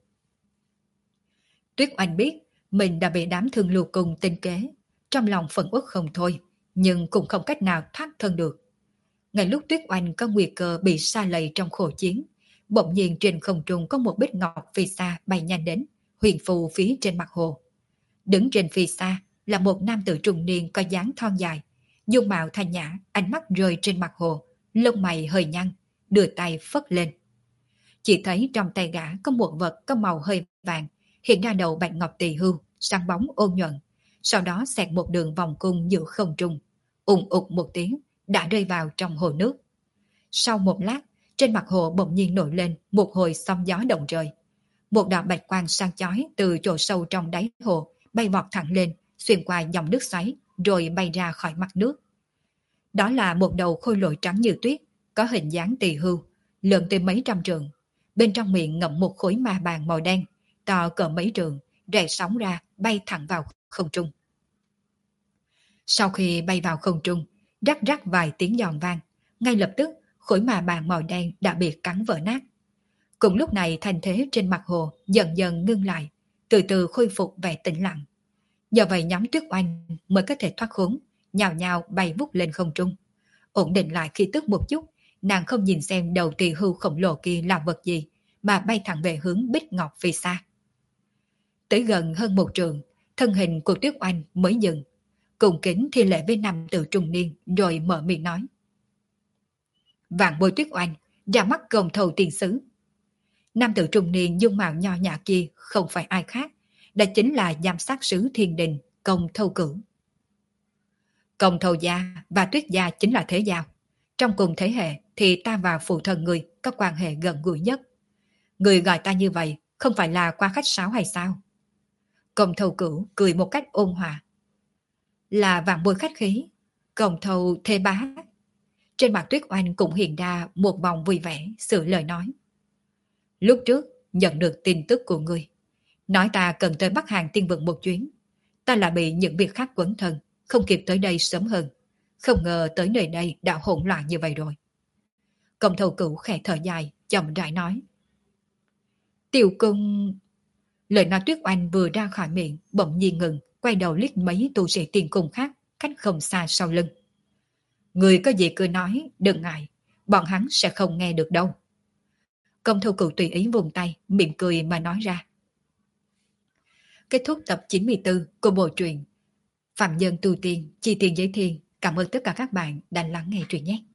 Tuyết Oanh biết mình đã bị đám Thương Lưu Cung tính kế, trong lòng phẫn uất không thôi, nhưng cũng không cách nào thoát thân được. Ngay lúc Tuyết Oanh có nguy cơ bị sa lầy trong khổ chiến, bỗng nhiên trên không trung có một bích ngọc phi xa bay nhanh đến, huyền phù phía trên mặt hồ. Đứng trên phi xa là một nam tử trung niên có dáng thon dài, dung mạo thanh nhã, ánh mắt rơi trên mặt hồ, lông mày hơi nhăn, đưa tay phất lên. Chỉ thấy trong tay gã có một vật có màu hơi vàng, hiện ra đầu bạch ngọc tỳ hưu, sáng bóng ôn nhuận, sau đó xẹt một đường vòng cung giữa không trung, ùng ục một tiếng đã rơi vào trong hồ nước. Sau một lát, trên mặt hồ bỗng nhiên nổi lên một hồi sóng gió động trời. Một đạo bạch quang sáng chói từ chỗ sâu trong đáy hồ bay vọt thẳng lên, xuyên qua dòng nước xoáy, rồi bay ra khỏi mặt nước. Đó là một đầu khôi lỗi trắng như tuyết, có hình dáng tỳ hưu, lớn tới mấy trăm trượng. Bên trong miệng ngậm một khối ma bàn màu đen, to cỡ mấy trượng, rẽ sóng ra, bay thẳng vào không trung. Sau khi bay vào không trung, rắc rắc vài tiếng giòn vang, ngay lập tức khối ma bàn màu đen đã bị cắn vỡ nát. Cùng lúc này thành thế trên mặt hồ dần dần ngưng lại, từ từ khôi phục vẻ tĩnh lặng. Do vậy nhóm Tuyết Oanh mới có thể thoát khốn, nhào nhào bay vút lên không trung. Ổn định lại khí tức một chút, nàng không nhìn xem đầu tỳ hưu khổng lồ kia là vật gì, mà bay thẳng về hướng Bích Ngọc phía xa. Tới gần hơn một trượng, thân hình của Tuyết Oanh mới dừng, cùng kính thi lễ với nam tử trung niên, rồi mở miệng nói: Vạn Bối Tuyết Oanh, ra mắt Công Thâu tiền sứ. Nam tử trung niên dung mạo nho nhã kia không phải ai khác, đó chính là giám sát sứ Thiên Đình Công Thâu Cửu. Công Thâu gia và Tuyết gia chính là thế giao. Trong cùng thế hệ thì ta và phụ thân người có quan hệ gần gũi nhất. Người gọi ta như vậy không phải là qua khách sáo hay sao? Công thầu cửu cười một cách ôn hòa. Là vạn bối khách khí, công thầu thê bá. Trên mặt Tuyết Oanh cũng hiện ra một vòng vui vẻ, sự lời nói. Lúc trước, nhận được tin tức của ngươi, nói ta cần tới Bắc Hàng tiên vực một chuyến. Ta là bị những việc khác quấn thân, không kịp tới đây sớm hơn. Không ngờ tới nơi đây đã hỗn loạn như vậy rồi. Công thầu cửu khẽ thở dài, chậm rãi nói. Tiểu cung... Lời nói Tuyết Oanh vừa ra khỏi miệng, bỗng nhiên ngừng, quay đầu liếc mấy tu sĩ tiền cung khác, cách không xa sau lưng. Người có gì cứ nói, đừng ngại, bọn hắn sẽ không nghe được đâu. Công thầu cửu tùy ý vùng tay, mỉm cười mà nói ra. Kết thúc tập 94 của bộ truyện Phạm Nhân Tu Tiên, Chi Tiền Giới Thiên. Cảm ơn tất cả các bạn đã lắng nghe truyện nhé.